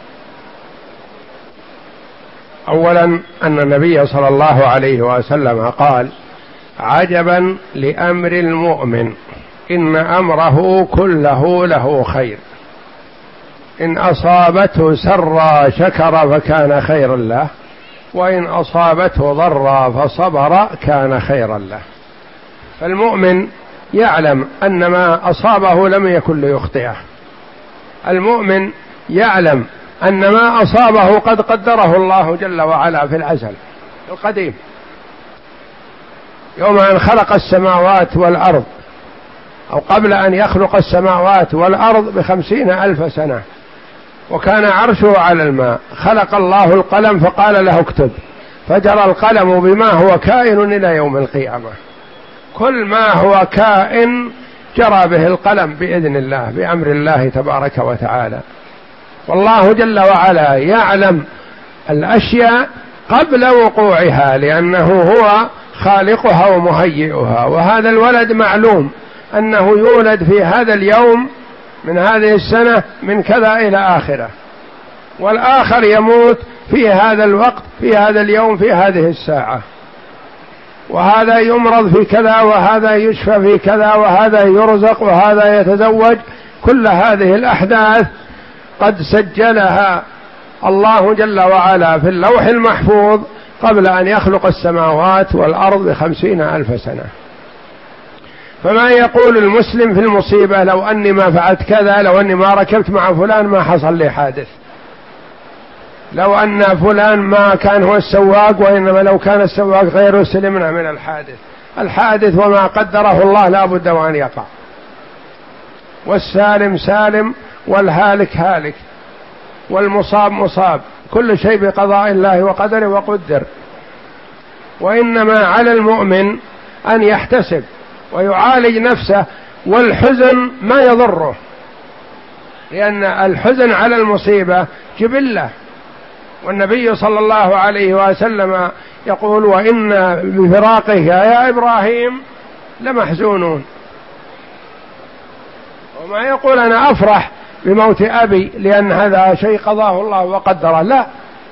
أولا أن النبي صلى الله عليه وسلم قال: عجبا لأمر المؤمن إن أمره كله له خير، إن أصابته سرا شكر فكان خيرا له، وإن أصابته ضرا فصبر كان خيرا له. فالمؤمن يعلم أن ما أصابه لم يكن ليخطئه، المؤمن يعلم أن ما أصابه قد قدره الله جل وعلا في الأزل القديم، يوم أن خلق السماوات والأرض أو قبل أن يخلق السماوات والأرض بخمسين ألف سنة، وكان عرشه على الماء. خلق الله القلم فقال له اكتب، فجرى القلم بما هو كائن إلى يوم القيامة. كل ما هو كائن جرى به القلم بإذن الله، بأمر الله تبارك وتعالى. والله جل وعلا يعلم الأشياء قبل وقوعها، لأنه هو خالقها ومهيئها. وهذا الولد معلوم أنه يولد في هذا اليوم من هذه السنة من كذا إلى آخره، والآخر يموت في هذا الوقت في هذا اليوم في هذه الساعة، وهذا يمرض في كذا، وهذا يشفى في كذا، وهذا يرزق، وهذا يتزوج. كل هذه الأحداث قد سجلها الله جل وعلا في اللوح المحفوظ قبل أن يخلق السماوات والأرض بخمسين ألف سنة. فما يقول المسلم في المصيبة لو أني ما فعلت كذا، لو أني ما ركبت مع فلان ما حصل لي حادث، لو أن فلان ما كان هو السواق وإنما لو كان السواق غيره سلمنا من الحادث. الحادث وما قدره الله لا بد وأن يقع، والسالم سالم والهالك هالك والمصاب مصاب، كل شيء بقضاء الله وقدره وقدر. وإنما على المؤمن أن يحتسب ويعالج نفسه، والحزن ما يضره، لأن الحزن على المصيبة جبلة. والنبي صلى الله عليه وسلم يقول: وإن بفراقه يا إبراهيم لمحزونون. وما يقول أنا أفرح بموت أبي لأن هذا شيء قضاه الله وقدره، لا،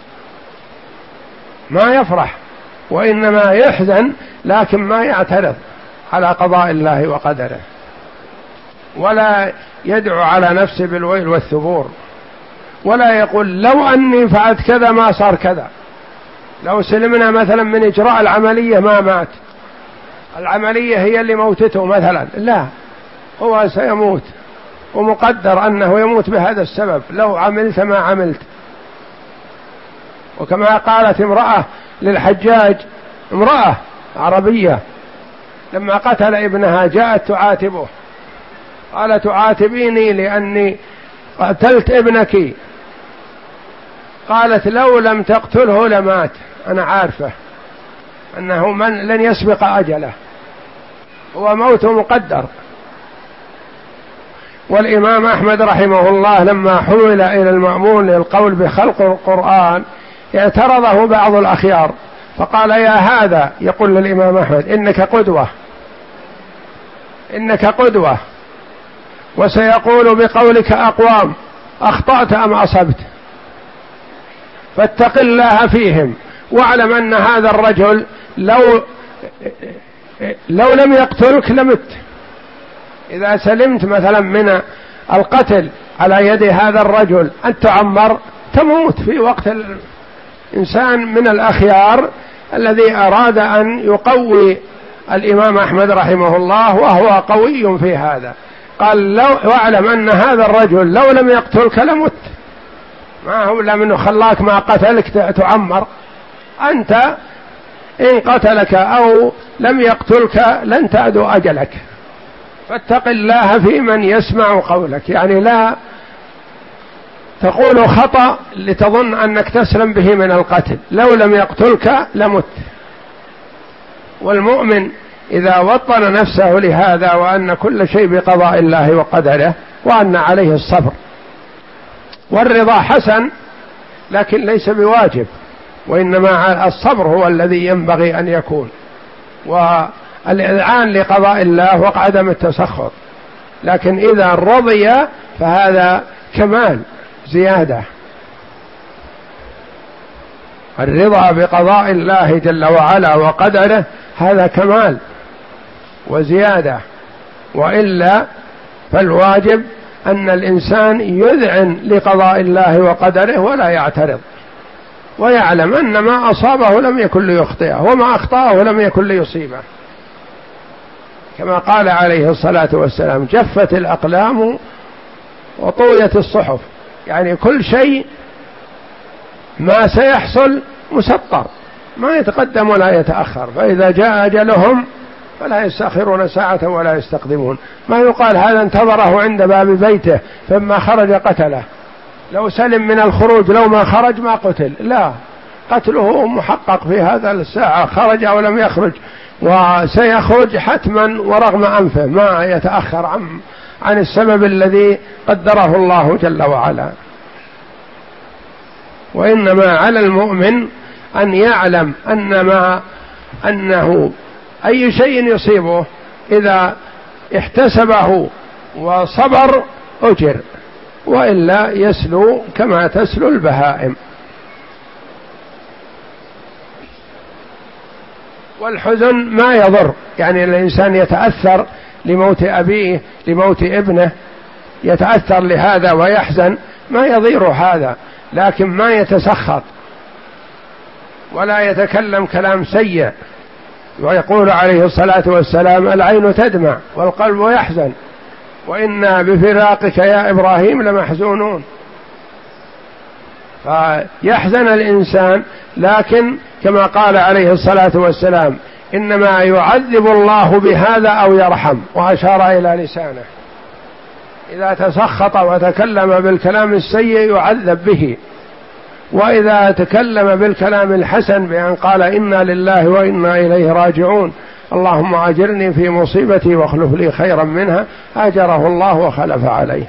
ما يفرح، وإنما يحزن لكن ما يعترض على قضاء الله وقدره، ولا يدعو على نفسه بالويل والثبور، ولا يقول لو أني فعلت كذا ما صار كذا، لو سلمنا مثلا من إجراء العملية ما مات، العملية هي اللي موتته مثلا، لا، هو سيموت ومقدر أنه يموت بهذا السبب، لو عملت ما عملت. وكما قالت امرأة للحجاج، امرأة عربية لما قتل ابنها جاءت تعاتبه، قال: تعاتبيني لأني قتلت ابنك؟ قالت: لو لم تقتله لمات، أنا عارفة أنه من لن يسبق أجله، هو موته مقدر. والإمام أحمد رحمه الله لما حول إلى المأمون للقول بخلق القرآن اعترضه بعض الأخيار، فقال: يا هذا، يقول للإمام أحمد: إنك قدوة، إنك قدوة، وسيقول بقولك أقوام أخطأت أم أصبت، فاتق الله فيهم، واعلم أن هذا الرجل لو لو لم يقتلك لمت. إذا سلمت مثلا من القتل على يد هذا الرجل أن تعمر تموت في وقت. الإنسان من الأخيار الذي أراد أن يقوي الإمام أحمد رحمه الله، وهو قوي في هذا، قال: لو واعلم أن هذا الرجل لو لم يقتلك لمت، ما هو لمن خلاك ما قتلك تعمر، أنت إن قتلك أو لم يقتلك لن تعدو أجلك، فاتق الله في من يسمع قولك. يعني لا تقول خطأ لتظن أنك تسلم به من القتل، لو لم يقتلك لمت. والمؤمن إذا وطن نفسه لهذا، وأن كل شيء بقضاء الله وقدره، وأن عليه الصبر، والرضا حسن لكن ليس بواجب، وإنما الصبر هو الذي ينبغي أن يكون، والإذعان لقضاء الله وعدم التسخط. لكن إذا رضي فهذا كمال زيادة. الرضا بقضاء الله جل وعلا وقدره هذا كمال وزيادة، وإلا فالواجب أن الإنسان يذعن لقضاء الله وقدره ولا يعترض، ويعلم أن ما أصابه لم يكن ليخطئه، وما أخطأه لم يكن ليصيبه، كما قال عليه الصلاة والسلام: جفت الأقلام وطويت الصحف. يعني كل شيء ما سيحصل مسطر، ما يتقدم ولا يتأخر، فإذا جاء أجلهم فلا يستأخرون ساعة ولا يستقدمون. ما يقال هذا انتظره عند باب بيته فلما خرج قتله، لو سلم من الخروج لو ما خرج ما قتل، لا، قتله محقق في هذا الساعة، خرج أو لم يخرج، وسيخرج حتما ورغم أنفه، ما يتأخر عن عن السبب الذي قدره الله جل وعلا. وإنما على المؤمن أن يعلم أن ما أنه أي شيء يصيبه إذا احتسبه وصبر أجر، وإلا يسلو كما تسلو البهائم. والحزن ما يضر، يعني الإنسان يتأثر لموت أبيه لموت ابنه، يتأثر لهذا ويحزن، ما يضير هذا، لكن ما يتسخط ولا يتكلم كلام سيء. ويقول عليه الصلاة والسلام: العين تدمع والقلب يحزن وإنا بفراقك يا إبراهيم لمحزونون. فيحزن الإنسان، لكن كما قال عليه الصلاة والسلام: إنما يعذب الله بهذا أو يرحم، وأشار إلى لسانه. إذا تسخط وتكلم بالكلام السيء يعذب به، وإذا تكلم بالكلام الحسن بأن قال إنا لله وإنا إليه راجعون، اللهم أجرني في مصيبتي واخلف لي خيرا منها، أجره الله وخلف عليه.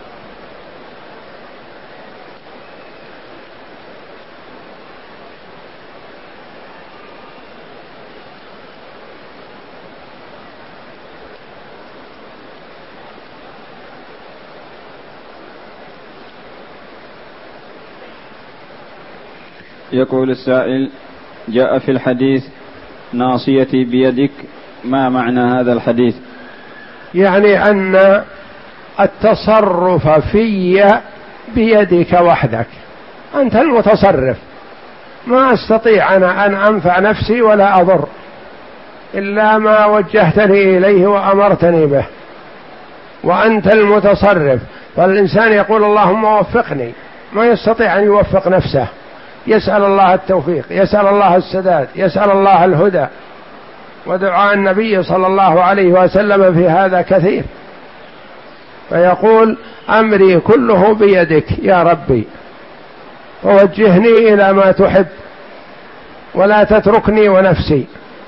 يقول السائل: جاء في الحديث ناصيتي بيدك، ما معنى هذا الحديث؟ يعني أن التصرف في بيدك وحدك، أنت المتصرف، ما أستطيع أنا أن أنفع نفسي ولا أضر إلا ما وجهتني إليه وأمرتني به، وأنت المتصرف. فالإنسان يقول اللهم وفقني، ما يستطيع أن يوفق نفسه، يسأل الله التوفيق، يسأل الله السداد، يسأل الله الهدى. ودعاء النبي صلى الله عليه وسلم في هذا كثير، فيقول: أمري كله بيدك يا ربي، فوجهني إلى ما تحب ولا تتركني ونفسي.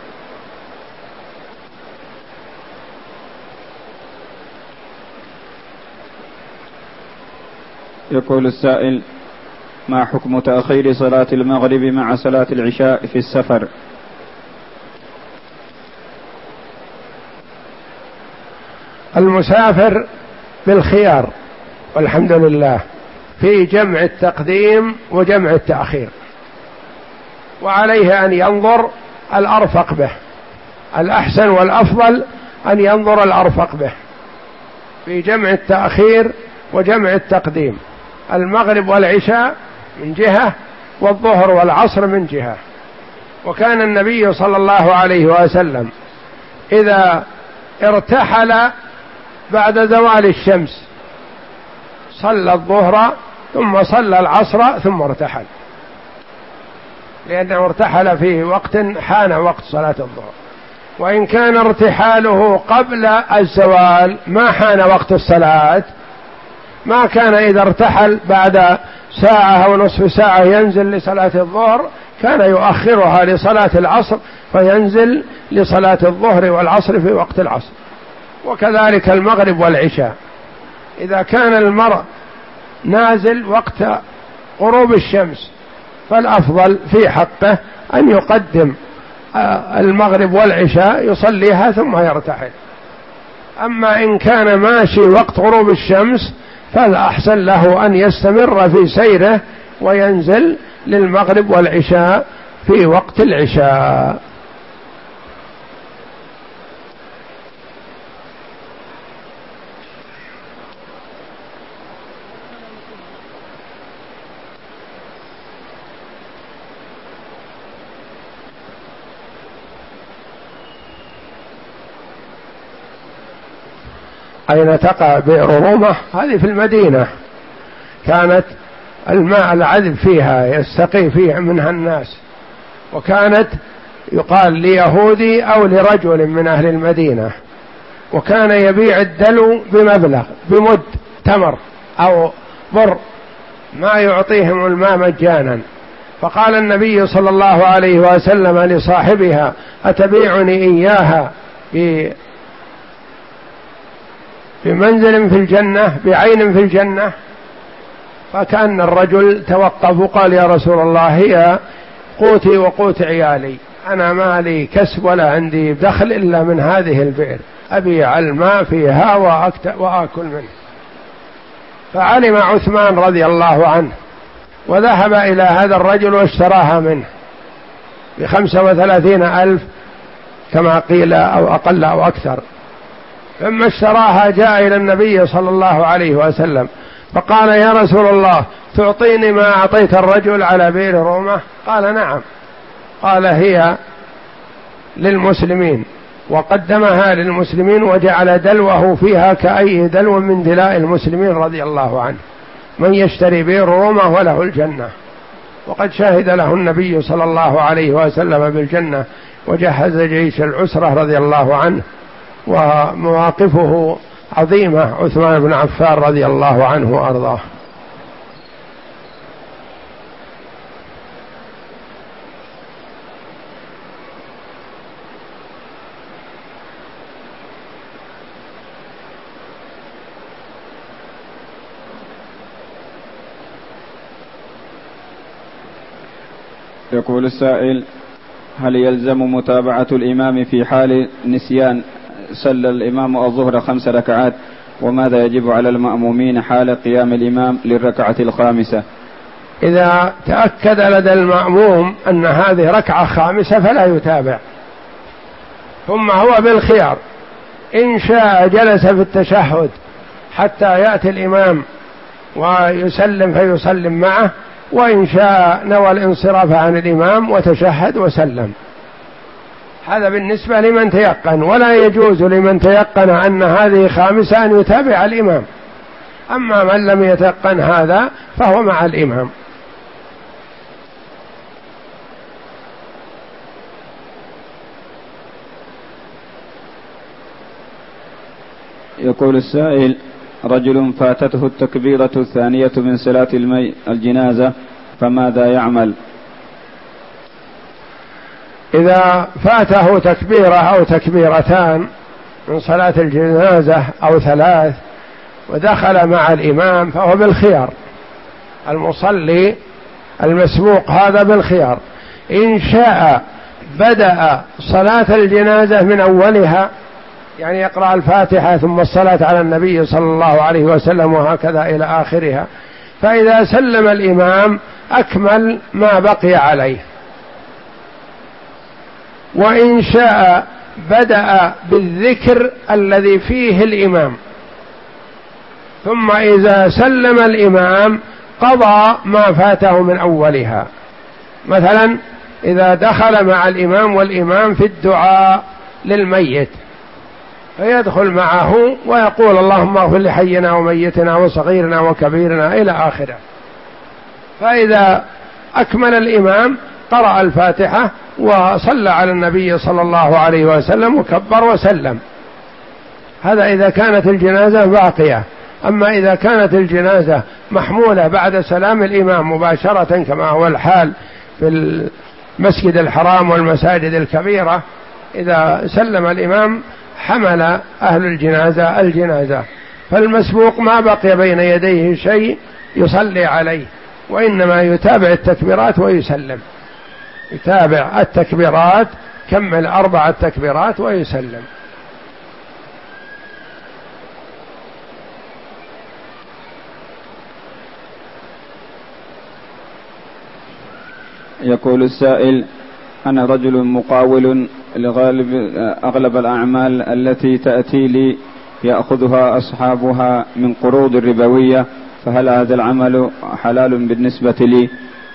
يقول السائل: ما حكم تأخير صلاة المغرب مع صلاة العشاء في السفر؟ المسافر بالخيار والحمد لله في جمع التقديم وجمع التأخير، وعليه أن ينظر الأرفق به، الأحسن والأفضل أن ينظر الأرفق به في جمع التأخير وجمع التقديم. المغرب والعشاء من جهة والظهر والعصر من جهة. وكان النبي صلى الله عليه وسلم إذا ارتحل بعد زوال الشمس صلى الظهر ثم صلى العصر ثم ارتحل، لأنه ارتحل في وقت حان وقت صلاة الظهر. وإن كان ارتحاله قبل الزوال ما حان وقت الصلاة، ما كان إذا ارتحل بعد ساعة أو نصف ساعة ينزل لصلاة الظهر، كان يؤخرها لصلاة العصر فينزل لصلاة الظهر والعصر في وقت العصر. وكذلك المغرب والعشاء، إذا كان المرء نازل وقت غروب الشمس فالأفضل في حقه أن يقدم المغرب والعشاء يصليها ثم يرتحل. أما إن كان ماشي وقت غروب الشمس فالأحسن له أن يستمر في سيره وينزل للمغرب والعشاء في وقت العشاء. أين تقع بئر رومة؟ هذه في المدينة، كانت الماء العذب فيها يستقي فيه منها الناس، وكانت يقال ليهودي أو لرجل من أهل المدينة، وكان يبيع الدلو بمبلغ بمد تمر أو بر، ما يعطيهم الماء مجانا. فقال النبي صلى الله عليه وسلم لصاحبها: أتبيعني إياها بمنزل في الجنة، بعين في الجنة؟ فكأن الرجل توقف وقال: يا رسول الله، هي قوتي وقوت عيالي، أنا ما لي كسب ولا عندي دخل إلا من هذه البئر، أبيع الماء فيها وآكل منه. فعلم عثمان رضي الله عنه وذهب إلى هذا الرجل واشتراها منه بخمسة وثلاثين ألف كما قيل، أو أقل أو أكثر. لما اشتراها جاء إلى النبي صلى الله عليه وسلم فقال: يا رسول الله، تعطيني ما أعطيت الرجل على بئر رومة؟ قال: نعم. قال: هي للمسلمين، وقدمها للمسلمين وجعل دلوه فيها كأي دلو من دلاء المسلمين رضي الله عنه. من يشتري بئر رومة وله الجنة، وقد شهد له النبي صلى الله عليه وسلم بالجنة، وجهز جيش العسرة رضي الله عنه، ومواقفه عظيمة عثمان بن عفان رضي الله عنه وأرضاه. يقول السائل: هل يلزم متابعة الإمام في حال نسيان؟ صلى الإمام الظهر خمس ركعات، وماذا يجب على المأمومين حال قيام الإمام للركعة الخامسة؟ إذا تأكد لدى المأموم أن هذه ركعة خامسة فلا يتابع، ثم هو بالخيار، إن شاء جلس في التشهد حتى يأتي الإمام ويسلم فيسلم معه، وإن شاء نوى الانصراف عن الإمام وتشهد وسلم. هذا بالنسبة لمن تيقن، ولا يجوز لمن تيقن أن هذه خامسة أن يتابع الإمام. أما من لم يتيقن هذا فهو مع الإمام. يقول السائل: رجل فاتته التكبيرة الثانية من صلاة المي الجنازة، فماذا يعمل؟ إذا فاته تكبيرة أو تكبيرتان من صلاة الجنازة أو ثلاث ودخل مع الإمام فهو بالخيار، المصلي المسبوق هذا بالخيار. إن شاء بدأ صلاة الجنازة من أولها، يعني يقرأ الفاتحة ثم الصلاة على النبي صلى الله عليه وسلم وهكذا إلى آخرها، فإذا سلم الإمام أكمل ما بقي عليه. وإن شاء بدأ بالذكر الذي فيه الإمام، ثم إذا سلم الإمام قضى ما فاته من أولها. مثلا إذا دخل مع الإمام والإمام في الدعاء للميت فيدخل معه ويقول: اللهم اغفر لحينا وميتنا وصغيرنا وكبيرنا إلى آخره. فإذا أكمل الإمام قرأ الفاتحة وصلى على النبي صلى الله عليه وسلم وكبر وسلم. هذا إذا كانت الجنازة باقية. أما إذا كانت الجنازة محمولة بعد سلام الإمام مباشرة كما هو الحال في المسجد الحرام والمساجد الكبيرة، إذا سلم الإمام حمل أهل الجنازة الجنازة، فالمسبوق ما بقي بين يديه شيء يصلي عليه، وإنما يتابع التكبيرات ويسلم. يتابع التكبيرات، كمل أربع تكبيرات ويسلم. يقول السائل: أنا رجل مقاول لغالب أغلب الأعمال التي تأتي لي يأخذها أصحابها من قروض ربوية، فهل هذا العمل حلال بالنسبة لي؟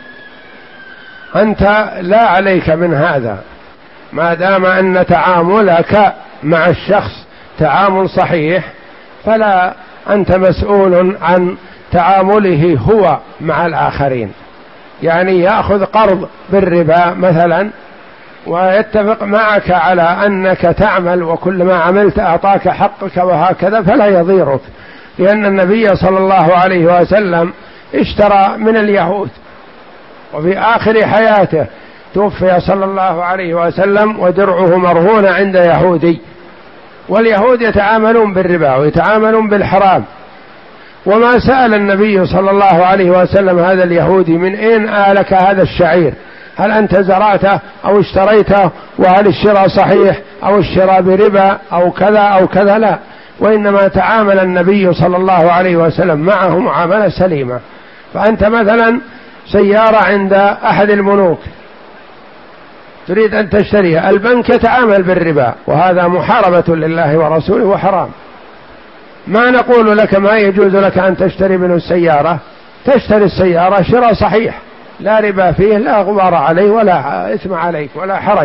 أنت لا عليك من هذا، ما دام أن تعاملك مع الشخص تعامل صحيح، فلا أنت مسؤول عن تعامله هو مع الآخرين. يعني يأخذ قرض بالربا مثلا ويتفق معك على أنك تعمل وكل ما عملت أعطاك حقك وهكذا فلا يضيرك، لأن النبي صلى الله عليه وسلم اشترى من اليهود وفي آخر حياته توفي صلى الله عليه وسلم ودرعه مرهون عند يهودي، واليهود يتعاملون بالربا ويتعاملون بالحرام، وما سأل النبي صلى الله عليه وسلم هذا اليهودي من أين آلك هذا الشعير، هل أنت زرعته أو اشتريته، وهل الشراء صحيح أو الشراء بربا أو كذا أو كذا، لا، وإنما تعامل النبي صلى الله عليه وسلم معه معاملة سليمة. فأنت مثلا سيارة عند أحد الملوك تريد أن تشتريها، البنك يتعامل بالربا وهذا محاربة لله ورسوله وحرام. ما نقول لك ما يجوز لك أن تشتري منه السيارة، تشتري السيارة شراء صحيح لا ربا فيه، لا غبار عليه ولا إثم عليك ولا حرج.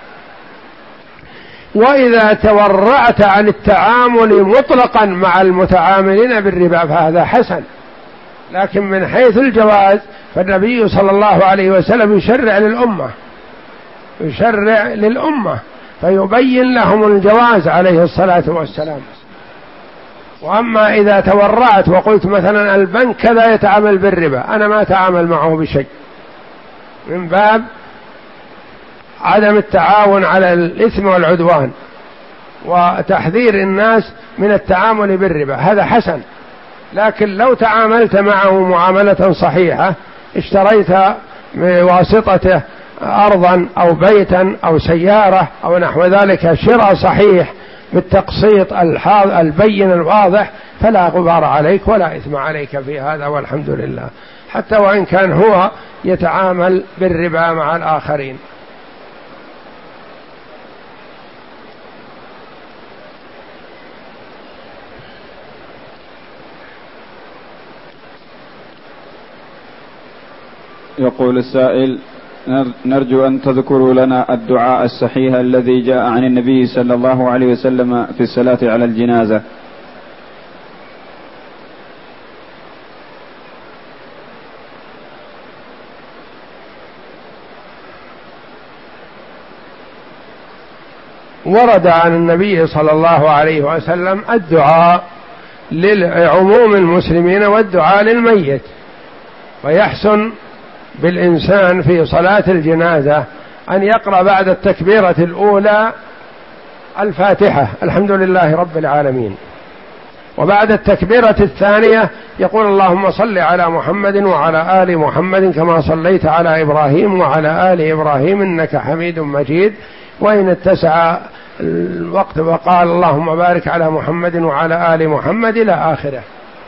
وإذا تورعت عن التعامل مطلقا مع المتعاملين بالربا فهذا حسن، لكن من حيث الجواز فالنبي صلى الله عليه وسلم يشرع للأمة يشرع للأمة فيبين لهم الجواز عليه الصلاة والسلام. وأما إذا تورعت وقلت مثلا البنك كذا يتعامل بالربا، أنا ما أتعامل معه بشيء، من باب عدم التعاون على الإثم والعدوان وتحذير الناس من التعامل بالربا، هذا حسن. لكن لو تعاملت معه معاملة صحيحة، اشتريت بواسطته أرضا أو بيتا أو سيارة أو نحو ذلك شراء صحيح بالتقسيط البين الواضح، فلا غبار عليك ولا إثم عليك في هذا، والحمد لله، حتى وإن كان هو يتعامل بالربا مع الآخرين. يقول السائل: نرجو أن تذكروا لنا الدعاء الصحيح الذي جاء عن النبي صلى الله عليه وسلم في الصلاة على الجنازة. ورد عن النبي صلى الله عليه وسلم الدعاء لعموم المسلمين والدعاء للميت، ويحسن بالإنسان في صلاة الجنازة أن يقرأ بعد التكبيرة الأولى الفاتحة الحمد لله رب العالمين، وبعد التكبيرة الثانية يقول اللهم صل على محمد وعلى آل محمد كما صليت على إبراهيم وعلى آل إبراهيم إنك حميد مجيد، وإن اتسع الوقت وقال اللهم بارك على محمد وعلى آل محمد إلى آخره.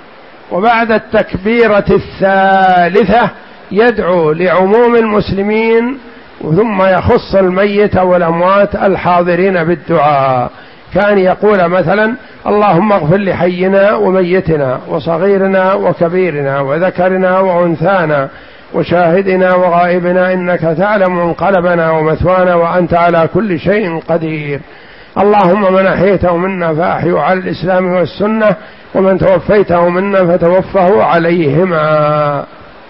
وبعد التكبيرة الثالثة يدعو لعموم المسلمين، ثم يخص الميت والأموات الحاضرين بالدعاء، كان يقول مثلا اللهم اغفر لحينا وميتنا وصغيرنا وكبيرنا وذكرنا وأنثانا وشاهدنا وغائبنا إنك تعلم منقلبنا ومثوانا وأنت على كل شيء قدير، اللهم من أحيته منا فأحيه على الإسلام والسنة ومن توفيته منا فتوفه عليهما.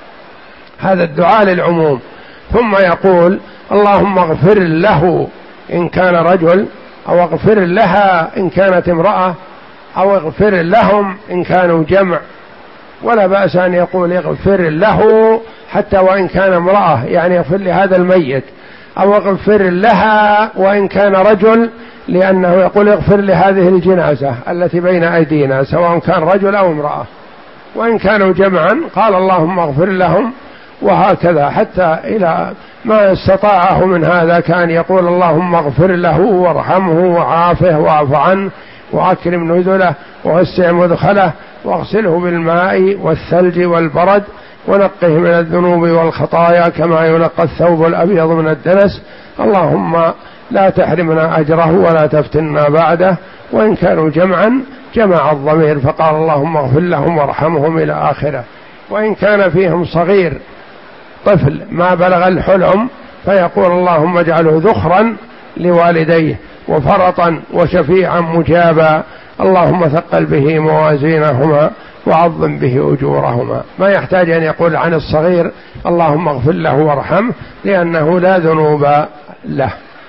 هذا الدعاء للعموم. ثم يقول اللهم اغفر له إن كان رجل، أو اغفر لها إن كانت امرأة، أو اغفر لهم إن كانوا جمع، ولا بأس أن يقول اغفر له حتى وإن كان امرأة، يعني اغفر لهذا الميت، أو اغفر لها وإن كان رجل، لأنه يقول اغفر لهذه الجنازة التي بين أيدينا سواء كان رجل أو امرأة، وإن كانوا جمعا قال اللهم اغفر لهم، وهكذا حتى إلى ما استطاعه من هذا كان يقول اللهم اغفر له وارحمه وعافه واعف عنه وأكرم نزله ووسع مدخله واغسله بالماء والثلج والبرد ونقه من الذنوب والخطايا كما ينقى الثوب الأبيض من الدنس، اللهم لا تحرمنا أجره ولا تفتنا بعده. وإن كانوا جمعا جمع الضمير فقال اللهم اغفر لهم وارحمهم إلى آخره. وإن كان فيهم صغير طفل ما بلغ الحلم فيقول اللهم اجعله ذخرا لوالديه وفرطا وشفيعا مجابا اللهم ثقل به موازينهما وعظم به أجورهما. ما يحتاج أن يقول عن الصغير اللهم اغفر له وارحمه، لأنه لا ذنوب له.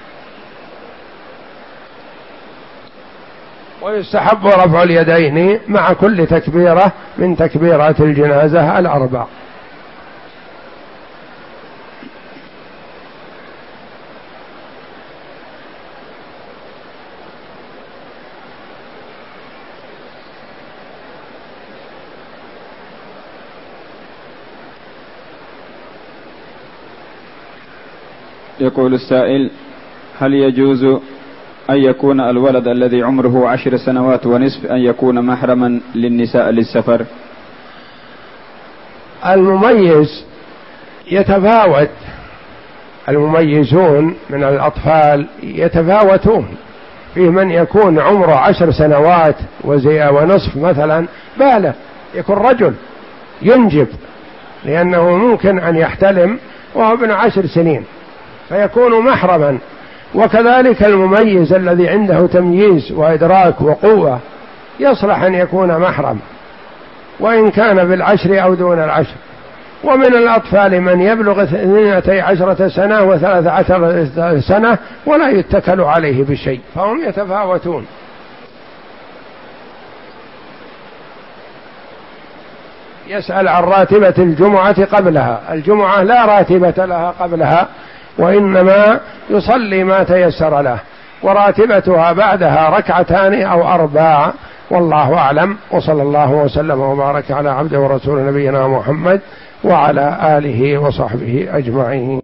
ويستحب رفع اليدين مع كل تكبيرة من تكبيرات الجنازة الأربع. يقول السائل: هل يجوز أن يكون الولد الذي عمره عشر سنوات ونصف أن يكون محرما للنساء للسفر؟ المميز يتفاوت، المميزون من الأطفال يتفاوتون، في من يكون عمره عشر سنوات ونصف مثلا بالغ، يكون رجل ينجب، لأنه ممكن أن يحتلم وهو ابن عشر سنين فيكون محرما. وكذلك المميز الذي عنده تمييز وإدراك وقوة يصلح أن يكون محرم وإن كان بالعشر أو دون العشر. ومن الأطفال من يبلغ اثنتي عشرة سنة وثلاث عشر سنة ولا يتكل عليه بشيء، فهم يتفاوتون. يسأل عن راتبة الجمعة قبلها. الجمعة لا راتبة لها قبلها، وإنما يصلي ما تيسر له، وراتبتها بعدها ركعتان أو أربع، والله أعلم. وصلى الله وسلم وبارك على عبده ورسول نبينا محمد وعلى آله وصحبه أجمعين.